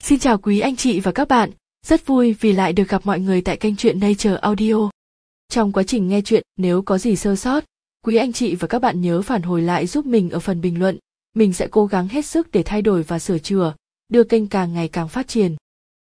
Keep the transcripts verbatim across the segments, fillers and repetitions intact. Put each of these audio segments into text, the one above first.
Xin chào quý anh chị và các bạn, rất vui vì lại được gặp mọi người tại kênh truyện Nature Audio. Trong quá trình nghe truyện, nếu có gì sơ sót, quý anh chị và các bạn nhớ phản hồi lại giúp mình ở phần bình luận. Mình sẽ cố gắng hết sức để thay đổi và sửa chữa, đưa kênh càng ngày càng phát triển.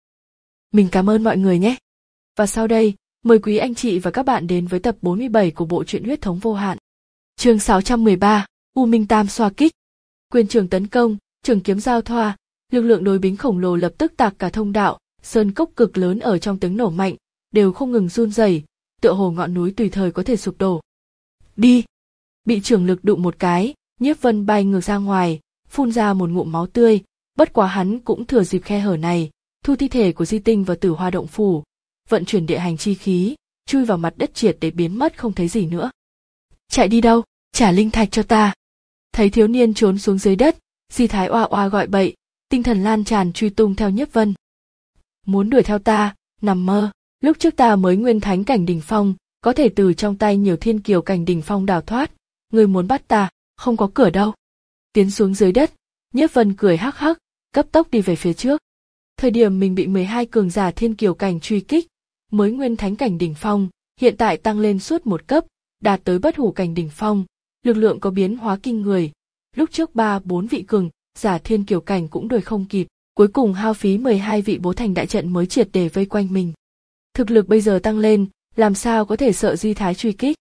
Mình cảm ơn mọi người nhé. Và sau đây, mời quý anh chị và các bạn đến với tập bốn mươi bảy của bộ truyện Huyết thống vô hạn. Chương sáu trăm mười ba, U Minh Tam xoa kích. Quyền trường tấn công, trường kiếm giao thoa, lực lượng đối bính khổng lồ lập tức tạc cả thông đạo, sơn cốc cực lớn ở trong tiếng nổ mạnh, đều không ngừng run rẩy, tựa hồ ngọn núi tùy thời có thể sụp đổ. Đi! Bị trường lực đụng một cái, Nhiếp Vân bay ngược ra ngoài, phun ra một ngụm máu tươi, bất quá hắn cũng thừa dịp khe hở này, thu thi thể của Di Tinh vào Tử Hoa động phủ, vận chuyển địa hành chi khí, chui vào mặt đất triệt để biến mất không thấy gì nữa. Chạy đi đâu? Trả linh thạch cho ta! Thấy thiếu niên trốn xuống dưới đất, Di Thái oa oa gọi bậy, tinh thần lan tràn truy tung theo Nhiếp Vân. Muốn đuổi theo ta, nằm mơ, lúc trước ta mới nguyên thánh cảnh đỉnh phong, có thể từ trong tay nhiều thiên kiều cảnh đỉnh phong đào thoát, ngươi muốn bắt ta, không có cửa đâu. Tiến xuống dưới đất, Nhiếp Vân cười hắc hắc, cấp tốc đi về phía trước. Thời điểm mình bị mười hai cường giả thiên kiều cảnh truy kích, mới nguyên thánh cảnh đỉnh phong, hiện tại tăng lên suốt một cấp, đạt tới bất hủ cảnh đỉnh phong, lực lượng có biến hóa kinh người. Lúc trước ba bốn vị cường giả thiên kiều cảnh cũng đuổi không kịp, cuối cùng hao phí mười hai vị bố thành đại trận mới triệt để vây quanh mình. Thực lực bây giờ tăng lên, làm sao có thể sợ Di Thái truy kích.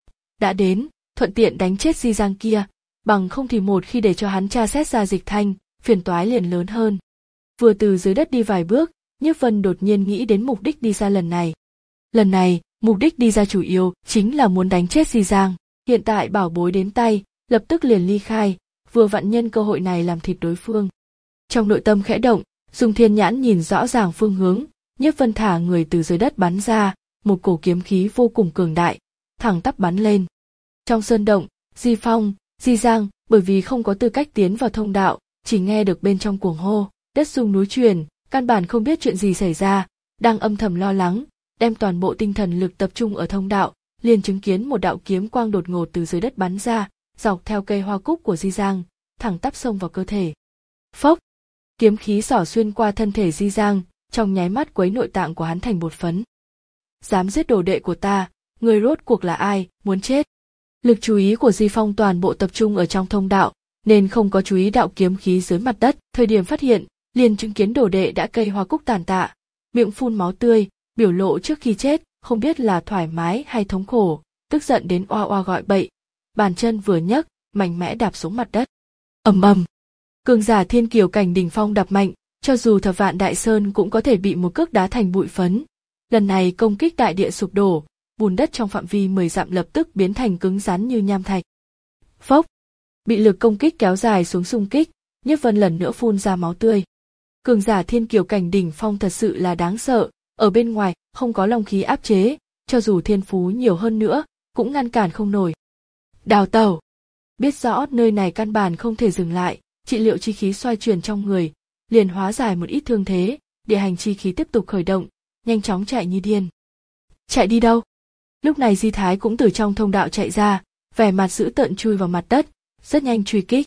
Đã đến, thuận tiện đánh chết Di Giang kia, bằng không thì một khi để cho hắn tra xét ra Dịch Thanh, phiền toái liền lớn hơn. Vừa từ dưới đất đi vài bước, Nhiếp Vân đột nhiên nghĩ đến mục đích đi ra lần này. Lần này, mục đích đi ra chủ yếu chính là muốn đánh chết Di Giang. Hiện tại bảo bối đến tay, lập tức liền ly khai, vừa vặn nhân cơ hội này làm thịt đối phương. Trong nội tâm khẽ động, dùng thiên nhãn nhìn rõ ràng phương hướng, Nhiếp Vân thả người từ dưới đất bắn ra, một cổ kiếm khí vô cùng cường đại, thẳng tắp bắn lên. Trong sơn động, Di Phong, Di Giang, bởi vì không có tư cách tiến vào thông đạo, chỉ nghe được bên trong cuồng hô, đất rung núi chuyển, căn bản không biết chuyện gì xảy ra, đang âm thầm lo lắng, đem toàn bộ tinh thần lực tập trung ở thông đạo, liền chứng kiến một đạo kiếm quang đột ngột từ dưới đất bắn ra, dọc theo cây hoa cúc của Di Giang, thẳng tắp xông vào cơ thể. Phốc! Kiếm khí xỏ xuyên qua thân thể Di Giang, trong nháy mắt quấy nội tạng của hắn thành bột phấn. Dám giết đồ đệ của ta, ngươi rốt cuộc là ai, muốn chết? Lực chú ý của Di Phong toàn bộ tập trung ở trong thông đạo, nên không có chú ý đạo kiếm khí dưới mặt đất. Thời điểm phát hiện, liền chứng kiến đồ đệ đã cây hoa cúc tàn tạ, miệng phun máu tươi, biểu lộ trước khi chết, không biết là thoải mái hay thống khổ, tức giận đến oa oa gọi bậy, bàn chân vừa nhấc, mạnh mẽ đạp xuống mặt đất. Ầm ầm, cường giả thiên kiều cảnh đỉnh phong đạp mạnh, cho dù Thập Vạn Đại Sơn cũng có thể bị một cước đá thành bụi phấn. Lần này công kích đại địa sụp đổ, bùn đất trong phạm vi mười dặm lập tức biến thành cứng rắn như nham thạch. Phốc, bị lực công kích kéo dài xuống xung kích, Nhiếp Vân lần nữa phun ra máu tươi. Cường giả thiên kiều cảnh đỉnh phong thật sự là đáng sợ, ở bên ngoài không có long khí áp chế, cho dù thiên phú nhiều hơn nữa, cũng ngăn cản không nổi. Đào tẩu, biết rõ nơi này căn bản không thể dừng lại, trị liệu chi khí xoay chuyển trong người, liền hóa giải một ít thương thế, địa hành chi khí tiếp tục khởi động, nhanh chóng chạy như điên. Chạy đi đâu? Lúc này Di Thái cũng từ trong thông đạo chạy ra, vẻ mặt dữ tợn chui vào mặt đất, rất nhanh truy kích.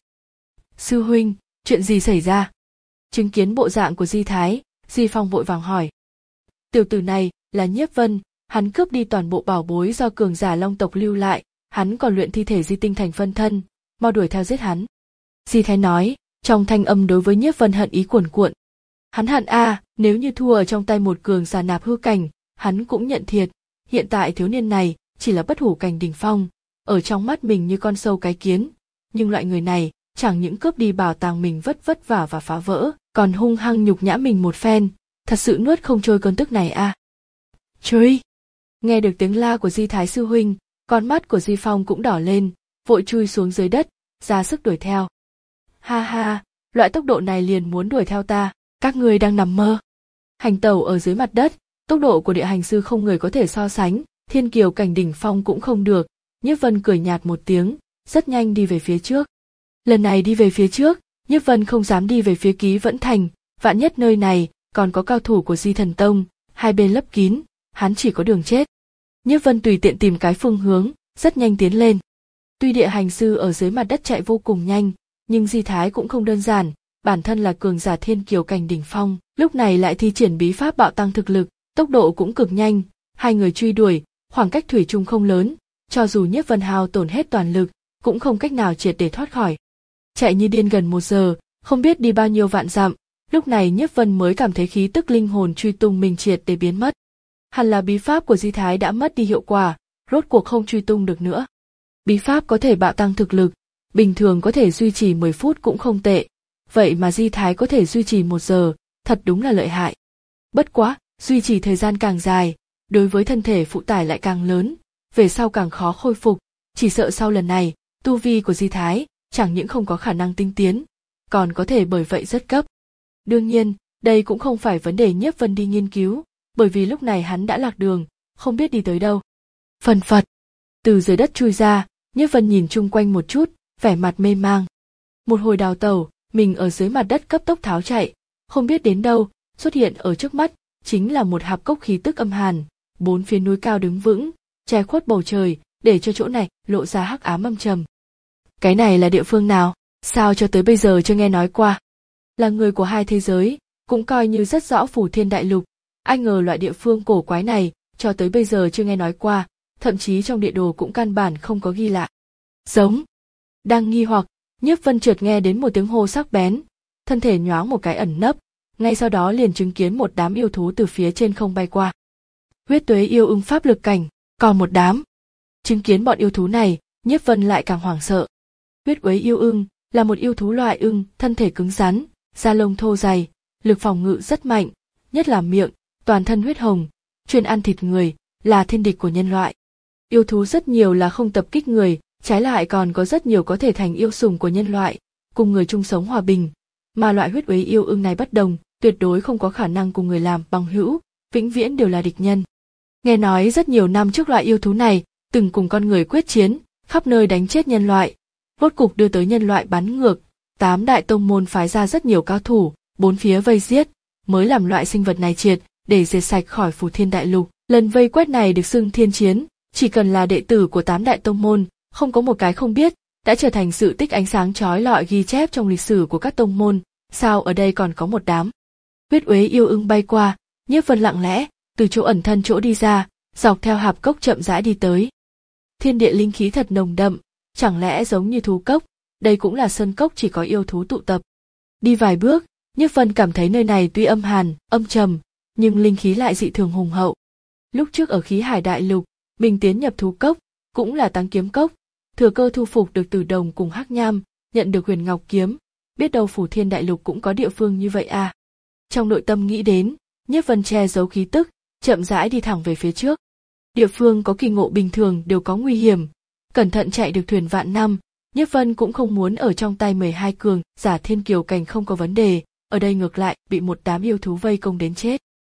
Sư huynh, chuyện gì xảy ra? Chứng kiến bộ dạng của Di Thái, Di Phong vội vàng hỏi. Tiểu tử này là Nhiếp Vân, hắn cướp đi toàn bộ bảo bối do cường giả Long tộc lưu lại, hắn còn luyện thi thể Di Tinh thành phân thân, mau đuổi theo giết hắn. Di Thái nói, trong thanh âm đối với Nhiếp Vân hận ý cuồn cuộn. Hắn hận a, à, nếu như thua ở trong tay một cường giả nạp hư cảnh, hắn cũng nhận thiệt. Hiện tại thiếu niên này chỉ là bất hủ cảnh đỉnh phong, ở trong mắt mình như con sâu cái kiến, nhưng loại người này chẳng những cướp đi bảo tàng mình vất vất vả và phá vỡ, còn hung hăng nhục nhã mình một phen, thật sự nuốt không trôi cơn tức này a. À. Truy! Nghe được tiếng la của Di Thái sư huynh, con mắt của Di Phong cũng đỏ lên, vội chui xuống dưới đất, ra sức đuổi theo. Ha ha, loại tốc độ này liền muốn đuổi theo ta, các ngươi đang nằm mơ. Hành tẩu ở dưới mặt đất, tốc độ của địa hành sư không người có thể so sánh, thiên kiều cảnh đỉnh phong cũng không được. Nhiếp Vân cười nhạt một tiếng, rất nhanh đi về phía trước. Lần này đi về phía trước, Nhiếp Vân không dám đi về phía Ký Vẫn Thành, vạn nhất nơi này còn có cao thủ của Di Thần Tông, hai bên lấp kín, hắn chỉ có đường chết. Nhiếp Vân tùy tiện tìm cái phương hướng, rất nhanh tiến lên. Tuy địa hành sư ở dưới mặt đất chạy vô cùng nhanh, nhưng Di Thái cũng không đơn giản, bản thân là cường giả thiên kiều cảnh đỉnh phong, lúc này lại thi triển bí pháp bạo tăng thực lực, tốc độ cũng cực nhanh, hai người truy đuổi, khoảng cách thủy chung không lớn, cho dù Nhiếp Vân hao tổn hết toàn lực, cũng không cách nào triệt để thoát khỏi. Chạy như điên gần một giờ, không biết đi bao nhiêu vạn dặm, lúc này Nhiếp Vân mới cảm thấy khí tức linh hồn truy tung mình triệt để biến mất. Hẳn là bí pháp của Di Thái đã mất đi hiệu quả, rốt cuộc không truy tung được nữa. Bí pháp có thể bạo tăng thực lực, bình thường có thể duy trì mười phút cũng không tệ, vậy mà Di Thái có thể duy trì một giờ, thật đúng là lợi hại. Bất quá, duy trì thời gian càng dài, đối với thân thể phụ tải lại càng lớn, về sau càng khó khôi phục, chỉ sợ sau lần này, tu vi của Di Thái chẳng những không có khả năng tinh tiến, còn có thể bởi vậy rất cấp. Đương nhiên, đây cũng không phải vấn đề Nhiếp Vân đi nghiên cứu, bởi vì lúc này hắn đã lạc đường, không biết đi tới đâu. Phần phật, từ dưới đất chui ra, Nhiếp Vân nhìn chung quanh một chút, vẻ mặt mê mang. Một hồi đào tẩu, mình ở dưới mặt đất cấp tốc tháo chạy, không biết đến đâu, xuất hiện ở trước mắt, chính là một hạp cốc khí tức âm hàn, bốn phía núi cao đứng vững, che khuất bầu trời, để cho chỗ này lộ ra hắc ám âm trầm. Cái này là địa phương nào? Sao cho tới bây giờ chưa nghe nói qua? Là người của hai thế giới, cũng coi như rất rõ Phù Thiên Đại Lục, ai ngờ loại địa phương cổ quái này, cho tới bây giờ chưa nghe nói qua, thậm chí trong địa đồ cũng căn bản không có ghi lại. Giống. Đang nghi hoặc, Nhiếp Vân chợt nghe đến một tiếng hô sắc bén, thân thể nhoáng một cái ẩn nấp, ngay sau đó liền chứng kiến một đám yêu thú từ phía trên không bay qua. Huyết tuế yêu ưng pháp lực cảnh, còn một đám. Chứng kiến bọn yêu thú này, Nhiếp Vân lại càng hoảng sợ. Huyết tuế yêu ưng là một yêu thú loại ưng, thân thể cứng rắn, da lông thô dày, lực phòng ngự rất mạnh, nhất là miệng, toàn thân huyết hồng, chuyên ăn thịt người, là thiên địch của nhân loại. Yêu thú rất nhiều là không tập kích người, trái lại còn có rất nhiều có thể thành yêu sủng của nhân loại, cùng người chung sống hòa bình. Mà loại huyết uế yêu ưng này bất đồng, tuyệt đối không có khả năng cùng người làm bằng hữu, vĩnh viễn đều là địch nhân. Nghe nói rất nhiều năm trước loại yêu thú này từng cùng con người quyết chiến, khắp nơi đánh chết nhân loại, rốt cục đưa tới nhân loại bắn ngược, tám đại tông môn phái ra rất nhiều cao thủ, bốn phía vây giết, mới làm loại sinh vật này triệt để diệt sạch khỏi Phù Thiên Đại Lục. Lần vây quét này được xưng thiên chiến, chỉ cần là đệ tử của tám đại tông môn, không có một cái không biết, đã trở thành sự tích ánh sáng chói lọi ghi chép trong lịch sử của các tông môn. Sao ở đây còn có một đám huyết uế yêu ưng bay qua? Nhiếp Vân lặng lẽ từ chỗ ẩn thân chỗ đi ra, dọc theo hạp cốc chậm rãi đi tới. Thiên địa linh khí thật nồng đậm, chẳng lẽ giống như thú cốc? Đây cũng là sơn cốc chỉ có yêu thú tụ tập. Đi vài bước, Nhiếp Vân cảm thấy nơi này tuy âm hàn, âm trầm, nhưng linh khí lại dị thường hùng hậu. Lúc trước ở Khí Hải Đại Lục, mình tiến nhập thú cốc, cũng là Táng Kiếm Cốc, thừa cơ thu phục được Tử Đồng cùng Hắc Nham, nhận được Huyền Ngọc Kiếm, biết đâu Phù Thiên Đại Lục cũng có địa phương như vậy à. Trong nội tâm nghĩ đến, Nhiếp Vân che giấu khí tức, chậm rãi đi thẳng về phía trước. Địa phương có kỳ ngộ bình thường đều có nguy hiểm, cẩn thận chạy được thuyền vạn năm, Nhiếp Vân cũng không muốn ở trong tay mười hai cường giả thiên kiều cảnh không có vấn đề, ở đây ngược lại bị một đám yêu thú vây công đến chết.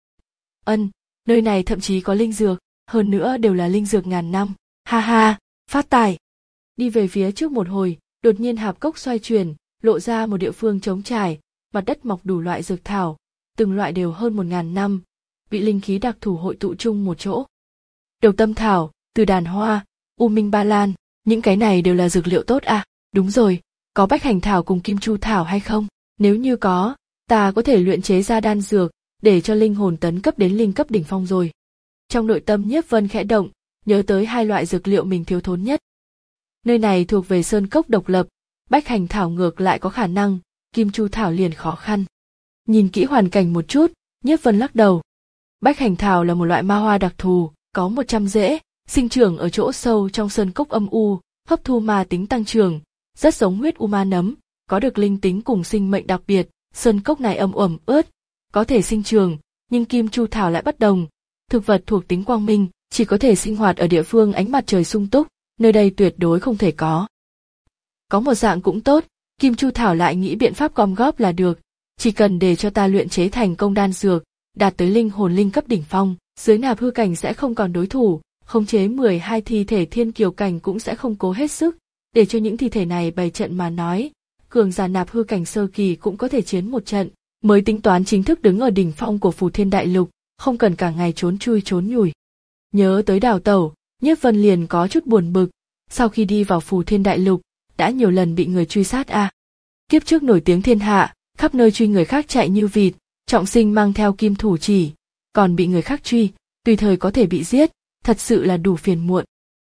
Ân, nơi này thậm chí có linh dược, hơn nữa đều là linh dược ngàn năm, ha ha, phát tài. Đi về phía trước một hồi, đột nhiên hạp cốc xoay chuyển, lộ ra một địa phương trống trải, mặt đất mọc đủ loại dược thảo, từng loại đều hơn một ngàn năm, bị linh khí đặc thù hội tụ chung một chỗ. Đầu tâm thảo, từ đàn hoa, u minh ba lan, những cái này đều là dược liệu tốt à? Đúng rồi, có bách hành thảo cùng kim chu thảo hay không? Nếu như có, ta có thể luyện chế ra đan dược, để cho linh hồn tấn cấp đến linh cấp đỉnh phong rồi. Trong nội tâm Nhiếp Vân khẽ động, nhớ tới hai loại dược liệu mình thiếu thốn nhất. Nơi này thuộc về sơn cốc độc lập, bách hành thảo ngược lại có khả năng, kim chu thảo liền khó khăn. Nhìn kỹ hoàn cảnh một chút, Nhiếp Vân lắc đầu. Bách hành thảo là một loại ma hoa đặc thù, có một trăm rễ, sinh trưởng ở chỗ sâu trong sơn cốc âm u, hấp thu ma tính tăng trưởng, rất giống huyết u ma nấm, có được linh tính cùng sinh mệnh đặc biệt. Sơn cốc này âm ẩm ướt, có thể sinh trường, nhưng kim chu thảo lại bất đồng. Thực vật thuộc tính quang minh, chỉ có thể sinh hoạt ở địa phương ánh mặt trời sung túc, nơi đây tuyệt đối không thể có. Có một dạng cũng tốt, kim chu thảo lại nghĩ biện pháp gom góp là được, chỉ cần để cho ta luyện chế thành công đan dược, đạt tới linh hồn linh cấp đỉnh phong, dưới nạp hư cảnh sẽ không còn đối thủ, khống chế mười hai thi thể thiên kiều cảnh cũng sẽ không cố hết sức, để cho những thi thể này bày trận mà nói, cường giả nạp hư cảnh sơ kỳ cũng có thể chiến một trận, mới tính toán chính thức đứng ở đỉnh phong của Phù Thiên Đại Lục, không cần cả ngày trốn chui trốn nhủi. Nhớ tới đào tẩu, Nhiếp Vân liền có chút buồn bực, sau khi đi vào Phù Thiên Đại Lục, đã nhiều lần bị người truy sát à. Kiếp trước nổi tiếng thiên hạ, khắp nơi truy người khác chạy như vịt, trọng sinh mang theo kim thủ chỉ, còn bị người khác truy, tùy thời có thể bị giết, thật sự là đủ phiền muộn.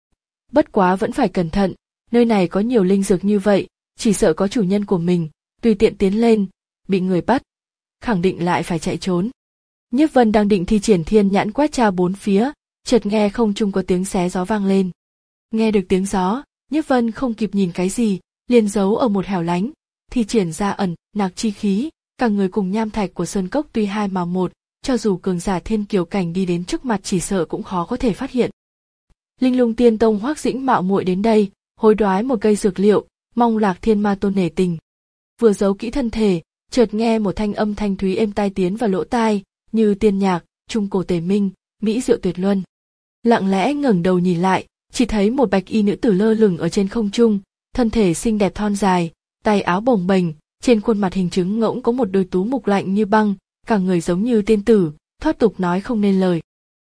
Bất quá vẫn phải cẩn thận, nơi này có nhiều linh dược như vậy, chỉ sợ có chủ nhân của mình, tùy tiện tiến lên, bị người bắt, khẳng định lại phải chạy trốn. Nhiếp Vân đang định thi triển thiên nhãn quét tra bốn phía, chợt nghe không trung có tiếng xé gió vang lên. Nghe được tiếng gió, Nhiếp Vân không kịp nhìn cái gì, liền giấu ở một hẻo lánh, thi triển ra ẩn nặc chi khí, cả người cùng nham thạch của sơn cốc tuy hai mà một, cho dù cường giả thiên kiều cảnh đi đến trước mặt chỉ sợ cũng khó có thể phát hiện. Linh Lung Tiên Tông Hoắc Dĩnh mạo muội đến đây, hối đoái một cây dược liệu, mong Lạc Thiên Ma Tôn nể tình. Vừa giấu kỹ thân thể, chợt nghe một thanh âm thanh thúy êm tai tiến vào lỗ tai, như tiên nhạc, trung cổ tề minh, mỹ diệu tuyệt luân. Lặng lẽ ngẩng đầu nhìn lại, chỉ thấy một bạch y nữ tử lơ lửng ở trên không trung, thân thể xinh đẹp thon dài, tay áo bồng bềnh, trên khuôn mặt hình trứng ngỗng có một đôi tú mục lạnh như băng, cả người giống như tiên tử, thoát tục nói không nên lời.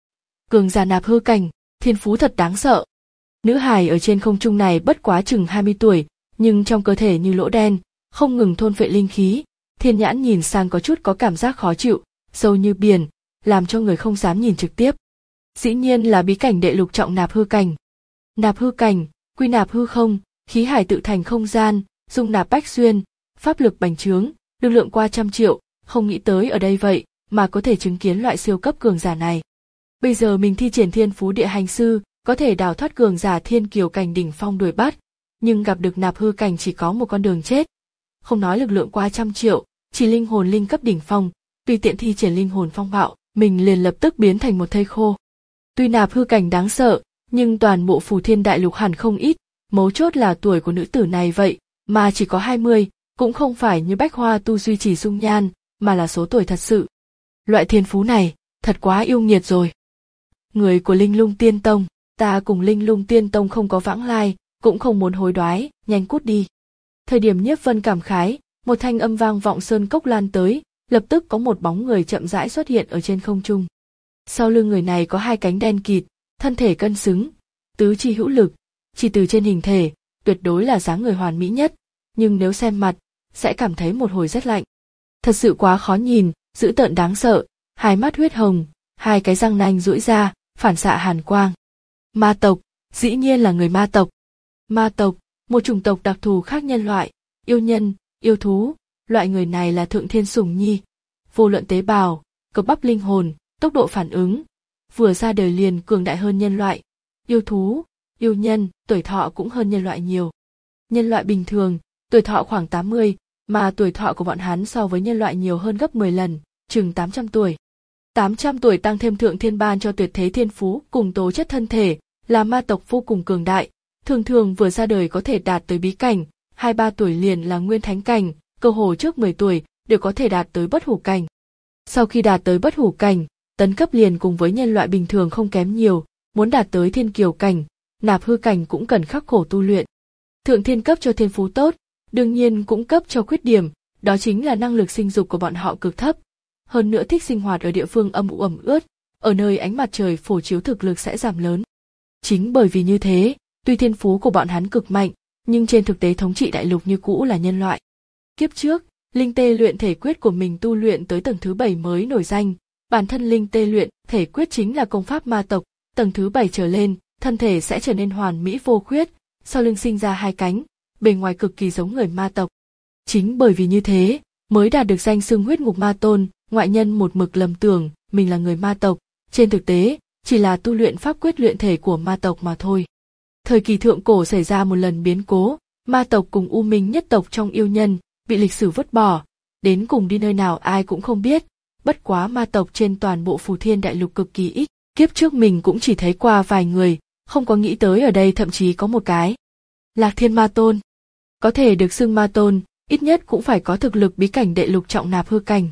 Cường giả nạp hư cảnh, thiên phú thật đáng sợ. Nữ hài ở trên không trung này bất quá chừng hai mươi tuổi, nhưng trong cơ thể như lỗ đen, không ngừng thôn phệ linh khí, thiên nhãn nhìn sang có chút có cảm giác khó chịu, sâu như biển, làm cho người không dám nhìn trực tiếp. Dĩ nhiên là bí cảnh đệ lục trọng nạp hư cảnh. Nạp hư cảnh, quy nạp hư không, khí hải tự thành không gian, dung nạp bách xuyên, pháp lực bành trướng, lực lượng qua trăm triệu, không nghĩ tới ở đây vậy mà có thể chứng kiến loại siêu cấp cường giả này. Bây giờ mình thi triển thiên phú địa hành sư, có thể đào thoát cường giả thiên kiều cảnh đỉnh phong đuổi bắt, nhưng gặp được nạp hư cảnh chỉ có một con đường chết. Không nói lực lượng qua trăm triệu, chỉ linh hồn linh cấp đỉnh phong, tùy tiện thi triển linh hồn phong bạo, mình liền lập tức biến thành một thây khô. Tuy nạp hư cảnh đáng sợ, nhưng toàn bộ Phù Thiên Đại Lục hẳn không ít, mấu chốt là tuổi của nữ tử này vậy, mà chỉ có hai mươi, cũng không phải như Bách Hoa tu duy trì dung nhan, mà là số tuổi thật sự. Loại thiên phú này, thật quá yêu nghiệt rồi. Người của Linh Lung Tiên Tông, ta cùng Linh Lung Tiên Tông không có vãng lai, cũng không muốn hối đoái, nhanh cút đi. Thời điểm Nhiếp Vân cảm khái, một thanh âm vang vọng sơn cốc lan tới, lập tức có một bóng người chậm rãi xuất hiện ở trên không trung. Sau lưng người này có hai cánh đen kịt, thân thể cân xứng, tứ chi hữu lực, chỉ từ trên hình thể, tuyệt đối là dáng người hoàn mỹ nhất, nhưng nếu xem mặt, sẽ cảm thấy một hồi rất lạnh. Thật sự quá khó nhìn, dữ tợn đáng sợ, hai mắt huyết hồng, hai cái răng nanh duỗi ra, phản xạ hàn quang. Ma tộc, dĩ nhiên là người ma tộc. Ma tộc, một chủng tộc đặc thù khác nhân loại, yêu nhân, yêu thú, loại người này là thượng thiên sủng nhi. Vô luận tế bào, cơ bắp linh hồn, tốc độ phản ứng, vừa ra đời liền cường đại hơn nhân loại. Yêu thú, yêu nhân, tuổi thọ cũng hơn nhân loại nhiều. Nhân loại bình thường, tuổi thọ khoảng tám mươi, mà tuổi thọ của bọn hắn so với nhân loại nhiều hơn gấp mười lần, chừng tám trăm tuổi. tám trăm tuổi tăng thêm thượng thiên ban cho tuyệt thế thiên phú cùng tố chất thân thể, là ma tộc vô cùng cường đại, thường thường vừa ra đời có thể đạt tới bí cảnh, hai ba tuổi liền là nguyên thánh cảnh, cơ hồ trước mười tuổi đều có thể đạt tới bất hủ cảnh. Sau khi đạt tới bất hủ cảnh, tấn cấp liền cùng với nhân loại bình thường không kém nhiều, muốn đạt tới thiên kiều cảnh, nạp hư cảnh cũng cần khắc khổ tu luyện. Thượng thiên cấp cho thiên phú tốt, đương nhiên cũng cấp cho khuyết điểm, đó chính là năng lực sinh dục của bọn họ cực thấp. Hơn nữa thích sinh hoạt ở địa phương âm u ẩm ướt, ở nơi ánh mặt trời phổ chiếu thực lực sẽ giảm lớn. Chính bởi vì như thế, tuy thiên phú của bọn hắn cực mạnh, nhưng trên thực tế thống trị đại lục như cũ là nhân loại. Kiếp trước, linh tê luyện thể quyết của mình tu luyện tới tầng thứ bảy mới nổi danh, bản thân linh tê luyện thể quyết chính là công pháp ma tộc, tầng thứ bảy trở lên, thân thể sẽ trở nên hoàn mỹ vô khuyết, sau lưng sinh ra hai cánh, bề ngoài cực kỳ giống người ma tộc. Chính bởi vì như thế, mới đạt được danh xưng huyết ngục ma tôn, ngoại nhân một mực lầm tưởng mình là người ma tộc, trên thực tế, chỉ là tu luyện pháp quyết luyện thể của ma tộc mà thôi. Thời kỳ thượng cổ xảy ra một lần biến cố, ma tộc cùng U Minh nhất tộc trong yêu nhân, bị lịch sử vứt bỏ, đến cùng đi nơi nào ai cũng không biết, bất quá ma tộc trên toàn bộ Phù Thiên Đại Lục cực kỳ ít, kiếp trước mình cũng chỉ thấy qua vài người, không có nghĩ tới ở đây thậm chí có một cái. Lạc Thiên Ma Tôn. Có thể được xưng ma tôn, ít nhất cũng phải có thực lực bí cảnh đệ lục trọng nạp hư cảnh.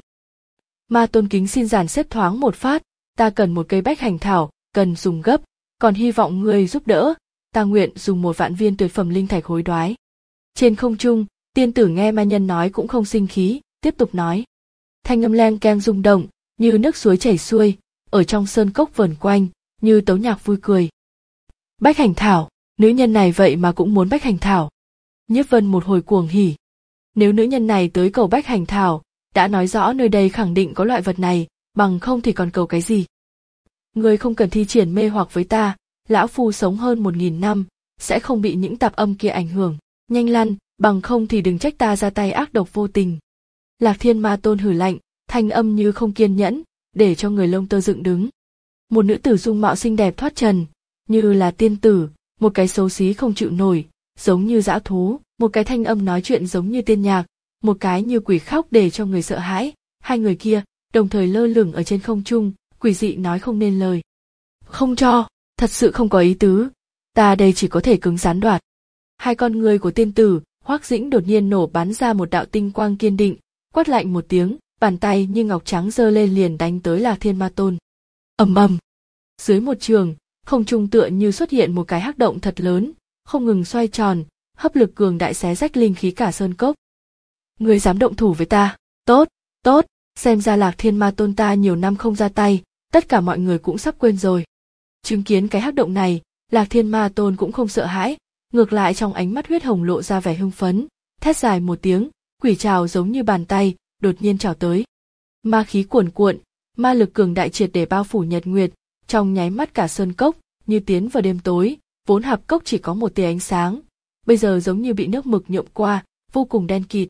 Ma tôn kính xin giản xếp thoáng một phát, ta cần một cây bách hành thảo, cần dùng gấp, còn hy vọng ngươi giúp đỡ, ta nguyện dùng một vạn viên tuyệt phẩm linh thạch hối đoái. Trên không trung, tiên tử nghe ma nhân nói cũng không sinh khí, tiếp tục nói. Thanh âm leng keng rung động, như nước suối chảy xuôi, ở trong sơn cốc vờn quanh, như tấu nhạc vui cười. Bách hành thảo, nữ nhân này vậy mà cũng muốn bách hành thảo. Nhiếp Vân một hồi cuồng hỉ. Nếu nữ nhân này tới cầu Bách Hành Thảo, đã nói rõ nơi đây khẳng định có loại vật này, bằng không thì còn cầu cái gì. Ngươi không cần thi triển mê hoặc với ta, lão phu sống hơn một nghìn năm, sẽ không bị những tạp âm kia ảnh hưởng. Nhanh lăn, bằng không thì đừng trách ta ra tay ác độc vô tình. Lạc Thiên Ma Tôn hử lạnh, thanh âm như không kiên nhẫn, để cho người lông tơ dựng đứng. Một nữ tử dung mạo xinh đẹp thoát trần, như là tiên tử, một cái xấu xí không chịu nổi, giống như dã thú, một cái thanh âm nói chuyện giống như tiên nhạc, một cái như quỷ khóc để cho người sợ hãi. Hai người kia đồng thời lơ lửng ở trên không trung, quỷ dị nói không nên lời. Không cho, thật sự không có ý tứ, ta đây chỉ có thể cứng rắn đoạt. Hai con người của tiên tử, Hoắc Dĩnh đột nhiên nổ bắn ra một đạo tinh quang kiên định, quát lạnh một tiếng, bàn tay như ngọc trắng giơ lên liền đánh tới Lạc Thiên Ma Tôn. Ầm ầm. Dưới một trường, không trung tựa như xuất hiện một cái hắc động thật lớn, không ngừng xoay tròn, hấp lực cường đại xé rách linh khí cả sơn cốc. Ngươi dám động thủ với ta? Tốt, tốt, xem ra Lạc Thiên Ma Tôn ta nhiều năm không ra tay, tất cả mọi người cũng sắp quên rồi. Chứng kiến cái hắc động này, Lạc Thiên Ma Tôn cũng không sợ hãi, ngược lại trong ánh mắt huyết hồng lộ ra vẻ hưng phấn, thét dài một tiếng, quỷ trảo giống như bàn tay, đột nhiên trảo tới. Ma khí cuồn cuộn, ma lực cường đại triệt để bao phủ Nhật Nguyệt, trong nháy mắt cả sơn cốc như tiến vào đêm tối, vốn hạp cốc chỉ có một tia ánh sáng, bây giờ giống như bị nước mực nhuộm qua, vô cùng đen kịt.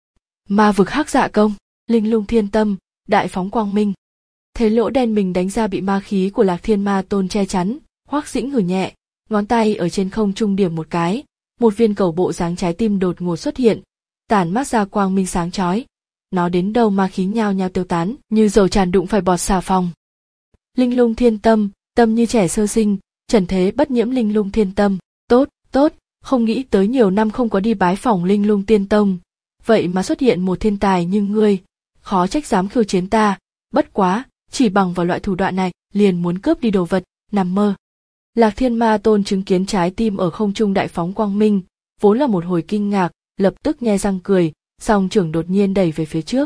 Ma vực hắc dạ công, linh lung thiên tâm, đại phóng quang minh. Thấy lỗ đen mình đánh ra bị ma khí của Lạc Thiên Ma Tôn che chắn, Hoắc Dĩnh hừ nhẹ, ngón tay ở trên không trung điểm một cái, một viên cầu bộ dáng trái tim đột ngột xuất hiện, tản mát ra quang minh sáng chói. Nó đến đâu ma khí nhao nhao tiêu tán, như dầu tràn đụng phải bọt xà phòng. Linh lung thiên tâm, tâm như trẻ sơ sinh, trần thế bất nhiễm linh lung thiên tâm, tốt, tốt, không nghĩ tới nhiều năm không có đi bái phỏng linh lung tiên tông, vậy mà xuất hiện một thiên tài như ngươi, khó trách dám khiêu chiến ta, bất quá, chỉ bằng vào loại thủ đoạn này, liền muốn cướp đi đồ vật, nằm mơ. Lạc Thiên Ma Tôn chứng kiến trái tim ở không trung đại phóng quang minh, vốn là một hồi kinh ngạc, lập tức nhe răng cười, song trưởng đột nhiên đẩy về phía trước.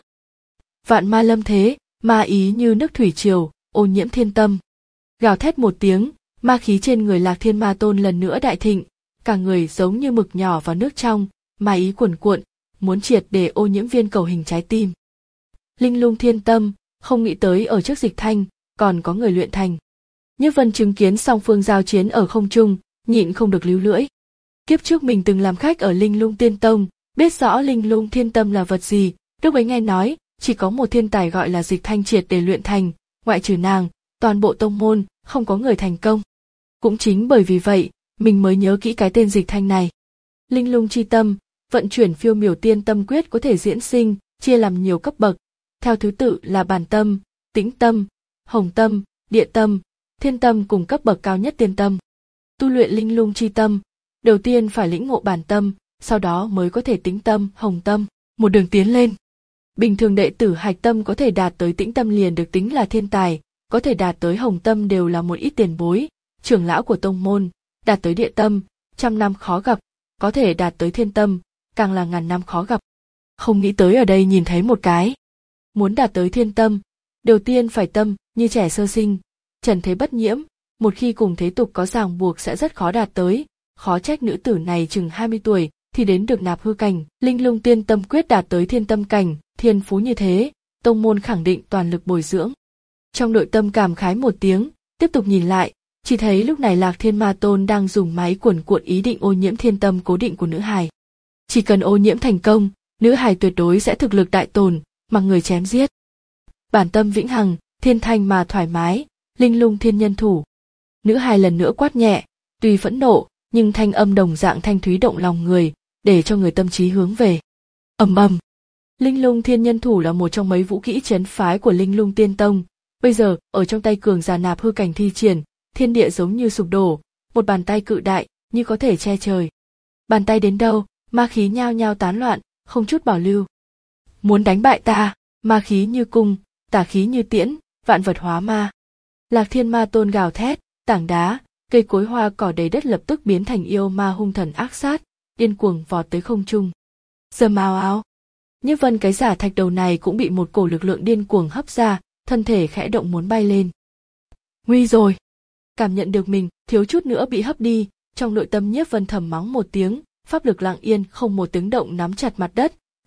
Vạn ma lâm thế, ma ý như nước thủy triều, ô nhiễm thiên tâm. Gào thét một tiếng, ma khí trên người Lạc Thiên Ma Tôn lần nữa đại thịnh, cả người giống như mực nhỏ vào nước trong, ma ý cuồn cuộn, muốn triệt để ô nhiễm viên cầu hình trái tim. Linh lung thiên tâm, không nghĩ tới ở trước Dịch Thanh, còn có người luyện thành. Nhiếp Vân chứng kiến song phương giao chiến ở không trung, nhịn không được líu lưỡi. Kiếp trước mình từng làm khách ở Linh Lung Tiên Tông, biết rõ Linh Lung Thiên Tâm là vật gì, lúc ấy nghe nói, chỉ có một thiên tài gọi là Dịch Thanh triệt để luyện thành, ngoại trừ nàng, toàn bộ tông môn, không có người thành công. Cũng chính bởi vì vậy, mình mới nhớ kỹ cái tên Dịch Thanh này. Linh Lung chi tâm, vận chuyển phiêu miểu tiên tâm quyết có thể diễn sinh, chia làm nhiều cấp bậc, theo thứ tự là bản tâm, tĩnh tâm, hồng tâm, địa tâm, thiên tâm cùng cấp bậc cao nhất tiên tâm. Tu luyện linh lung chi tâm, đầu tiên phải lĩnh ngộ bản tâm, sau đó mới có thể tĩnh tâm, hồng tâm, một đường tiến lên. Bình thường đệ tử hạch tâm có thể đạt tới tĩnh tâm liền được tính là thiên tài, có thể đạt tới hồng tâm đều là một ít tiền bối, trưởng lão của tông môn, đạt tới địa tâm, trăm năm khó gặp, có thể đạt tới thiên tâm, càng là ngàn năm khó gặp. Không nghĩ tới ở đây nhìn thấy một cái. Muốn đạt tới thiên tâm, đầu tiên phải tâm như trẻ sơ sinh, trần thế bất nhiễm, một khi cùng thế tục có ràng buộc sẽ rất khó đạt tới, khó trách nữ tử này chừng hai mươi tuổi thì đến được nạp hư cảnh, linh lung tiên tâm quyết đạt tới thiên tâm cảnh, thiên phú như thế, tông môn khẳng định toàn lực bồi dưỡng. Trong nội tâm cảm khái một tiếng, tiếp tục nhìn lại, chỉ thấy lúc này Lạc Thiên Ma Tôn đang dùng máy cuồn cuộn ý định ô nhiễm thiên tâm cố định của nữ hài. Chỉ cần ô nhiễm thành công, nữ hài tuyệt đối sẽ thực lực đại tồn, mặc người chém giết. Bản tâm vĩnh hằng, thiên thanh mà thoải mái, linh lung thiên nhân thủ. Nữ hài lần nữa quát nhẹ, tuy phẫn nộ, nhưng thanh âm đồng dạng thanh thúy động lòng người, để cho người tâm trí hướng về. Ầm ầm. Linh lung thiên nhân thủ là một trong mấy vũ kỹ trấn phái của Linh Lung Tiên Tông, bây giờ ở trong tay cường giả nạp hư cảnh thi triển, thiên địa giống như sụp đổ, một bàn tay cự đại như có thể che trời. Bàn tay đến đâu, ma khí nhao nhao tán loạn, không chút bảo lưu. Muốn đánh bại ta, ma khí như cung, tà khí như tiễn, vạn vật hóa ma. Lạc Thiên Ma Tôn gào thét, tảng đá, cây cối hoa cỏ đầy đất lập tức biến thành yêu ma hung thần ác sát, điên cuồng vọt tới không trung. Rầm ào ào. Nhiếp Vân cái giả thạch đầu này cũng bị một cổ lực lượng điên cuồng hấp ra, thân thể khẽ động muốn bay lên. Nguy rồi. Cảm nhận được mình thiếu chút nữa bị hấp đi, trong nội tâm Nhiếp Vân thầm mắng một tiếng, pháp lực lặng yên không một tiếng động nắm chặt mặt đất,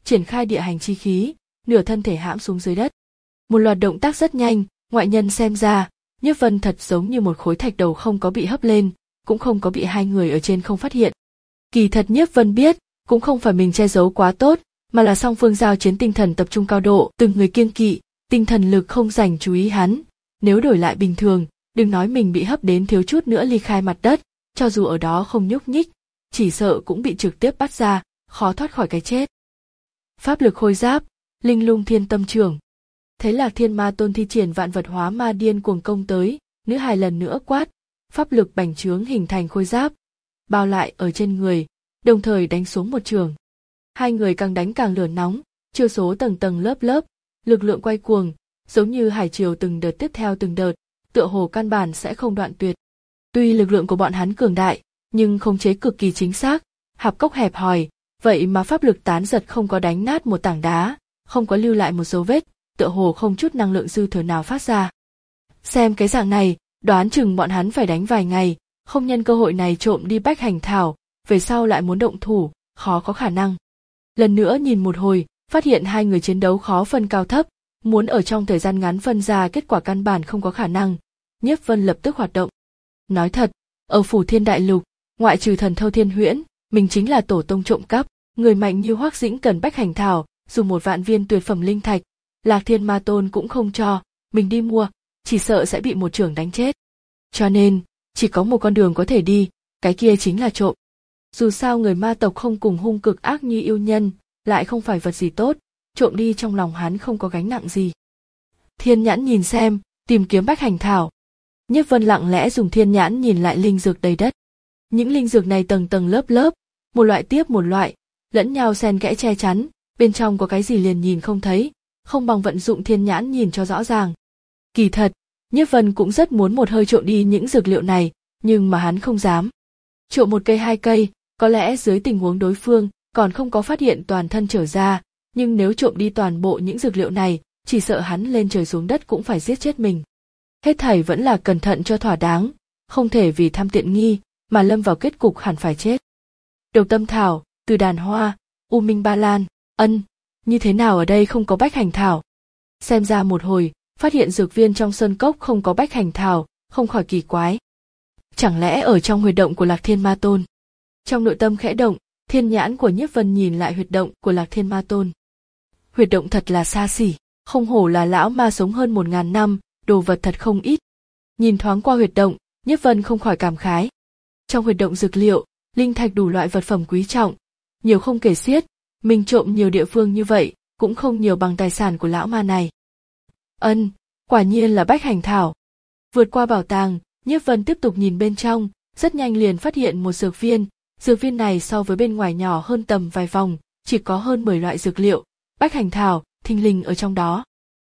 triển khai địa hành chi khí, nửa thân thể hãm xuống dưới đất. Một loạt động tác rất nhanh, ngoại nhân xem ra, Nhiếp Vân thật giống như một khối thạch đầu không có bị hấp lên, cũng không có bị hai người ở trên không phát hiện. Kỳ thật Nhiếp Vân biết, cũng không phải mình che giấu quá tốt, mà là song phương giao chiến tinh thần tập trung cao độ, từng người kiêng kỵ, tinh thần lực không dành chú ý hắn. Nếu đổi lại bình thường, đừng nói mình bị hấp đến thiếu chút nữa ly khai mặt đất, cho dù ở đó không nhúc nhích, chỉ sợ cũng bị trực tiếp bắt ra, khó thoát khỏi cái chết. Pháp lực khôi giáp, linh lung thiên tâm trưởng. Thấy Lạc Thiên Ma Tôn thi triển vạn vật hóa ma điên cuồng công tới, nữ hài lần nữa quát, pháp lực bành trướng hình thành khôi giáp, bao lại ở trên người, đồng thời đánh xuống một trường. Hai người càng đánh càng lửa nóng, chiêu số tầng tầng lớp lớp, lực lượng quay cuồng, giống như hải triều từng đợt tiếp theo từng đợt, tựa hồ căn bản sẽ không đoạn tuyệt. Tuy lực lượng của bọn hắn cường đại, nhưng khống chế cực kỳ chính xác, hạp cốc hẹp hòi, vậy mà pháp lực tán giật không có đánh nát một tảng đá, không có lưu lại một dấu vết, tựa hồ không chút năng lượng dư thừa nào phát ra. Xem cái dạng này, đoán chừng bọn hắn phải đánh vài ngày, không nhân cơ hội này trộm đi bách hành thảo, về sau lại muốn động thủ, khó có khả năng. Lần nữa nhìn một hồi, phát hiện hai người chiến đấu khó phân cao thấp, muốn ở trong thời gian ngắn phân ra kết quả căn bản không có khả năng. Nhiếp Vân lập tức hoạt động. Nói thật, ở Phủ Thiên Đại Lục, ngoại trừ thần Thâu Thiên Huyễn, mình chính là tổ tông trộm cắp, người mạnh như Hoắc Dĩnh cần bách hành thảo, dùng một vạn viên tuyệt phẩm linh thạch, Lạc Thiên Ma Tôn cũng không cho, mình đi mua, chỉ sợ sẽ bị một chưởng đánh chết. Cho nên, chỉ có một con đường có thể đi, cái kia chính là trộm. Dù sao người ma tộc không cùng hung cực ác như yêu nhân, lại không phải vật gì tốt, trộm đi trong lòng hắn không có gánh nặng gì. Thiên nhãn nhìn xem, tìm kiếm bách hành thảo. Nhiếp Vân lặng lẽ dùng thiên nhãn nhìn lại linh dược đầy đất. Những linh dược này tầng tầng lớp lớp, một loại tiếp một loại, lẫn nhau xen kẽ che chắn, bên trong có cái gì liền nhìn không thấy, không bằng vận dụng thiên nhãn nhìn cho rõ ràng. Kỳ thật, Nhiếp Vân cũng rất muốn một hơi trộm đi những dược liệu này, nhưng mà hắn không dám. Trộm một cây hai cây, có lẽ dưới tình huống đối phương còn không có phát hiện toàn thân trở ra, nhưng nếu trộm đi toàn bộ những dược liệu này, chỉ sợ hắn lên trời xuống đất cũng phải giết chết mình. Hết thảy vẫn là cẩn thận cho thỏa đáng, không thể vì tham tiện nghi mà lâm vào kết cục hẳn phải chết. Độc tâm thảo, từ đàn hoa, u minh ba lan, ân, như thế nào ở đây không có bách hành thảo? Xem ra một hồi, phát hiện dược viên trong sơn cốc không có bách hành thảo, không khỏi kỳ quái. Chẳng lẽ ở trong huyệt động của Lạc Thiên Ma Tôn? Trong nội tâm khẽ động, thiên nhãn của Nhiếp Vân nhìn lại huyệt động của Lạc Thiên Ma Tôn. Huyệt động thật là xa xỉ, không hổ là lão ma sống hơn một ngàn năm, đồ vật thật không ít. Nhìn thoáng qua huyệt động, Nhiếp Vân không khỏi cảm khái. Trong huyệt động dược liệu, linh thạch đủ loại vật phẩm quý trọng, nhiều không kể xiết, mình trộm nhiều địa phương như vậy, cũng không nhiều bằng tài sản của lão ma này. Ân, quả nhiên là bách hành thảo. Vượt qua bảo tàng, Nhiếp Vân tiếp tục nhìn bên trong, rất nhanh liền phát hiện một dược viên. Dược viên này so với bên ngoài nhỏ hơn tầm vài vòng, chỉ có hơn mười loại dược liệu, bách hành thảo, thình lình ở trong đó.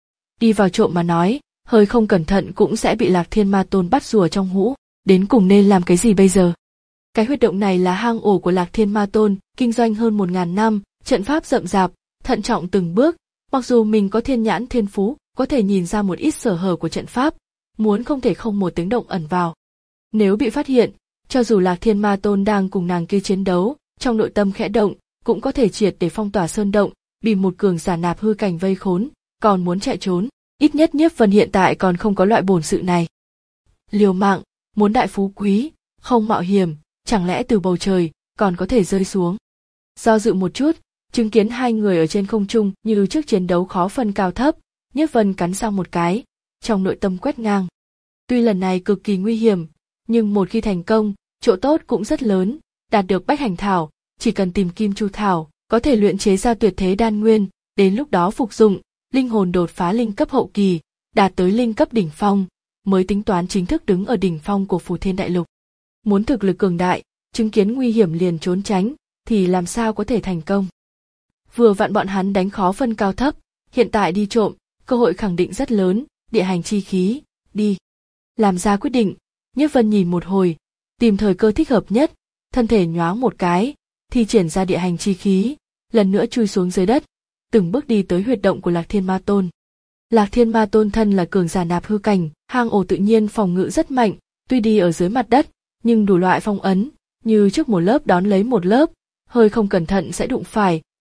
Đi vào trộm mà nói, hơi không cẩn thận cũng sẽ bị Lạc Thiên Ma Tôn bắt rùa trong hũ, đến cùng nên làm cái gì bây giờ? Cái huyệt động này là hang ổ của Lạc Thiên Ma Tôn, kinh doanh hơn một ngàn năm, trận pháp rậm rạp, thận trọng từng bước, mặc dù mình có thiên nhãn thiên phú, có thể nhìn ra một ít sở hở của trận pháp, muốn không thể không một tiếng động ẩn vào. Nếu bị phát hiện, cho dù Lạc Thiên Ma Tôn đang cùng nàng kia chiến đấu, trong nội tâm khẽ động, cũng có thể triệt để phong tỏa sơn động, bị một cường giả nạp hư cảnh vây khốn, còn muốn chạy trốn, ít nhất Nhiếp Vân hiện tại còn không có loại bổn sự này. Liều mạng, muốn đại phú quý, không mạo hiểm, chẳng lẽ từ bầu trời còn có thể rơi xuống. Do dự một chút, chứng kiến hai người ở trên không trung như trước chiến đấu khó phân cao thấp, Nhiếp Vân cắn răng một cái, trong nội tâm quét ngang. Tuy lần này cực kỳ nguy hiểm, nhưng một khi thành công, chỗ tốt cũng rất lớn, đạt được bách hành thảo, chỉ cần tìm kim chu thảo, có thể luyện chế ra tuyệt thế đan nguyên, đến lúc đó phục dụng, linh hồn đột phá linh cấp hậu kỳ, đạt tới linh cấp đỉnh phong, mới tính toán chính thức đứng ở đỉnh phong của Phủ Thiên Đại Lục. Muốn thực lực cường đại, chứng kiến nguy hiểm liền trốn tránh, thì làm sao có thể thành công. Vừa vặn bọn hắn đánh khó phân cao thấp, hiện tại đi trộm, cơ hội khẳng định rất lớn, địa hành chi khí, đi. Làm ra quyết định, Nhiếp Vân nhìn một hồi, tìm thời cơ thích hợp nhất, thân thể nhoáng một cái, thi triển ra địa hành chi khí, lần nữa chui xuống dưới đất, từng bước đi tới huyệt động của Lạc Thiên Ma Tôn. Lạc Thiên Ma Tôn thân là cường giả nạp hư cảnh, hang ổ tự nhiên phòng ngự rất mạnh, tuy đi ở dưới mặt đất, nhưng đủ loại phong ấn, như trước một lớp đón lấy một lớp, hơi không cẩn thận sẽ đụng phải,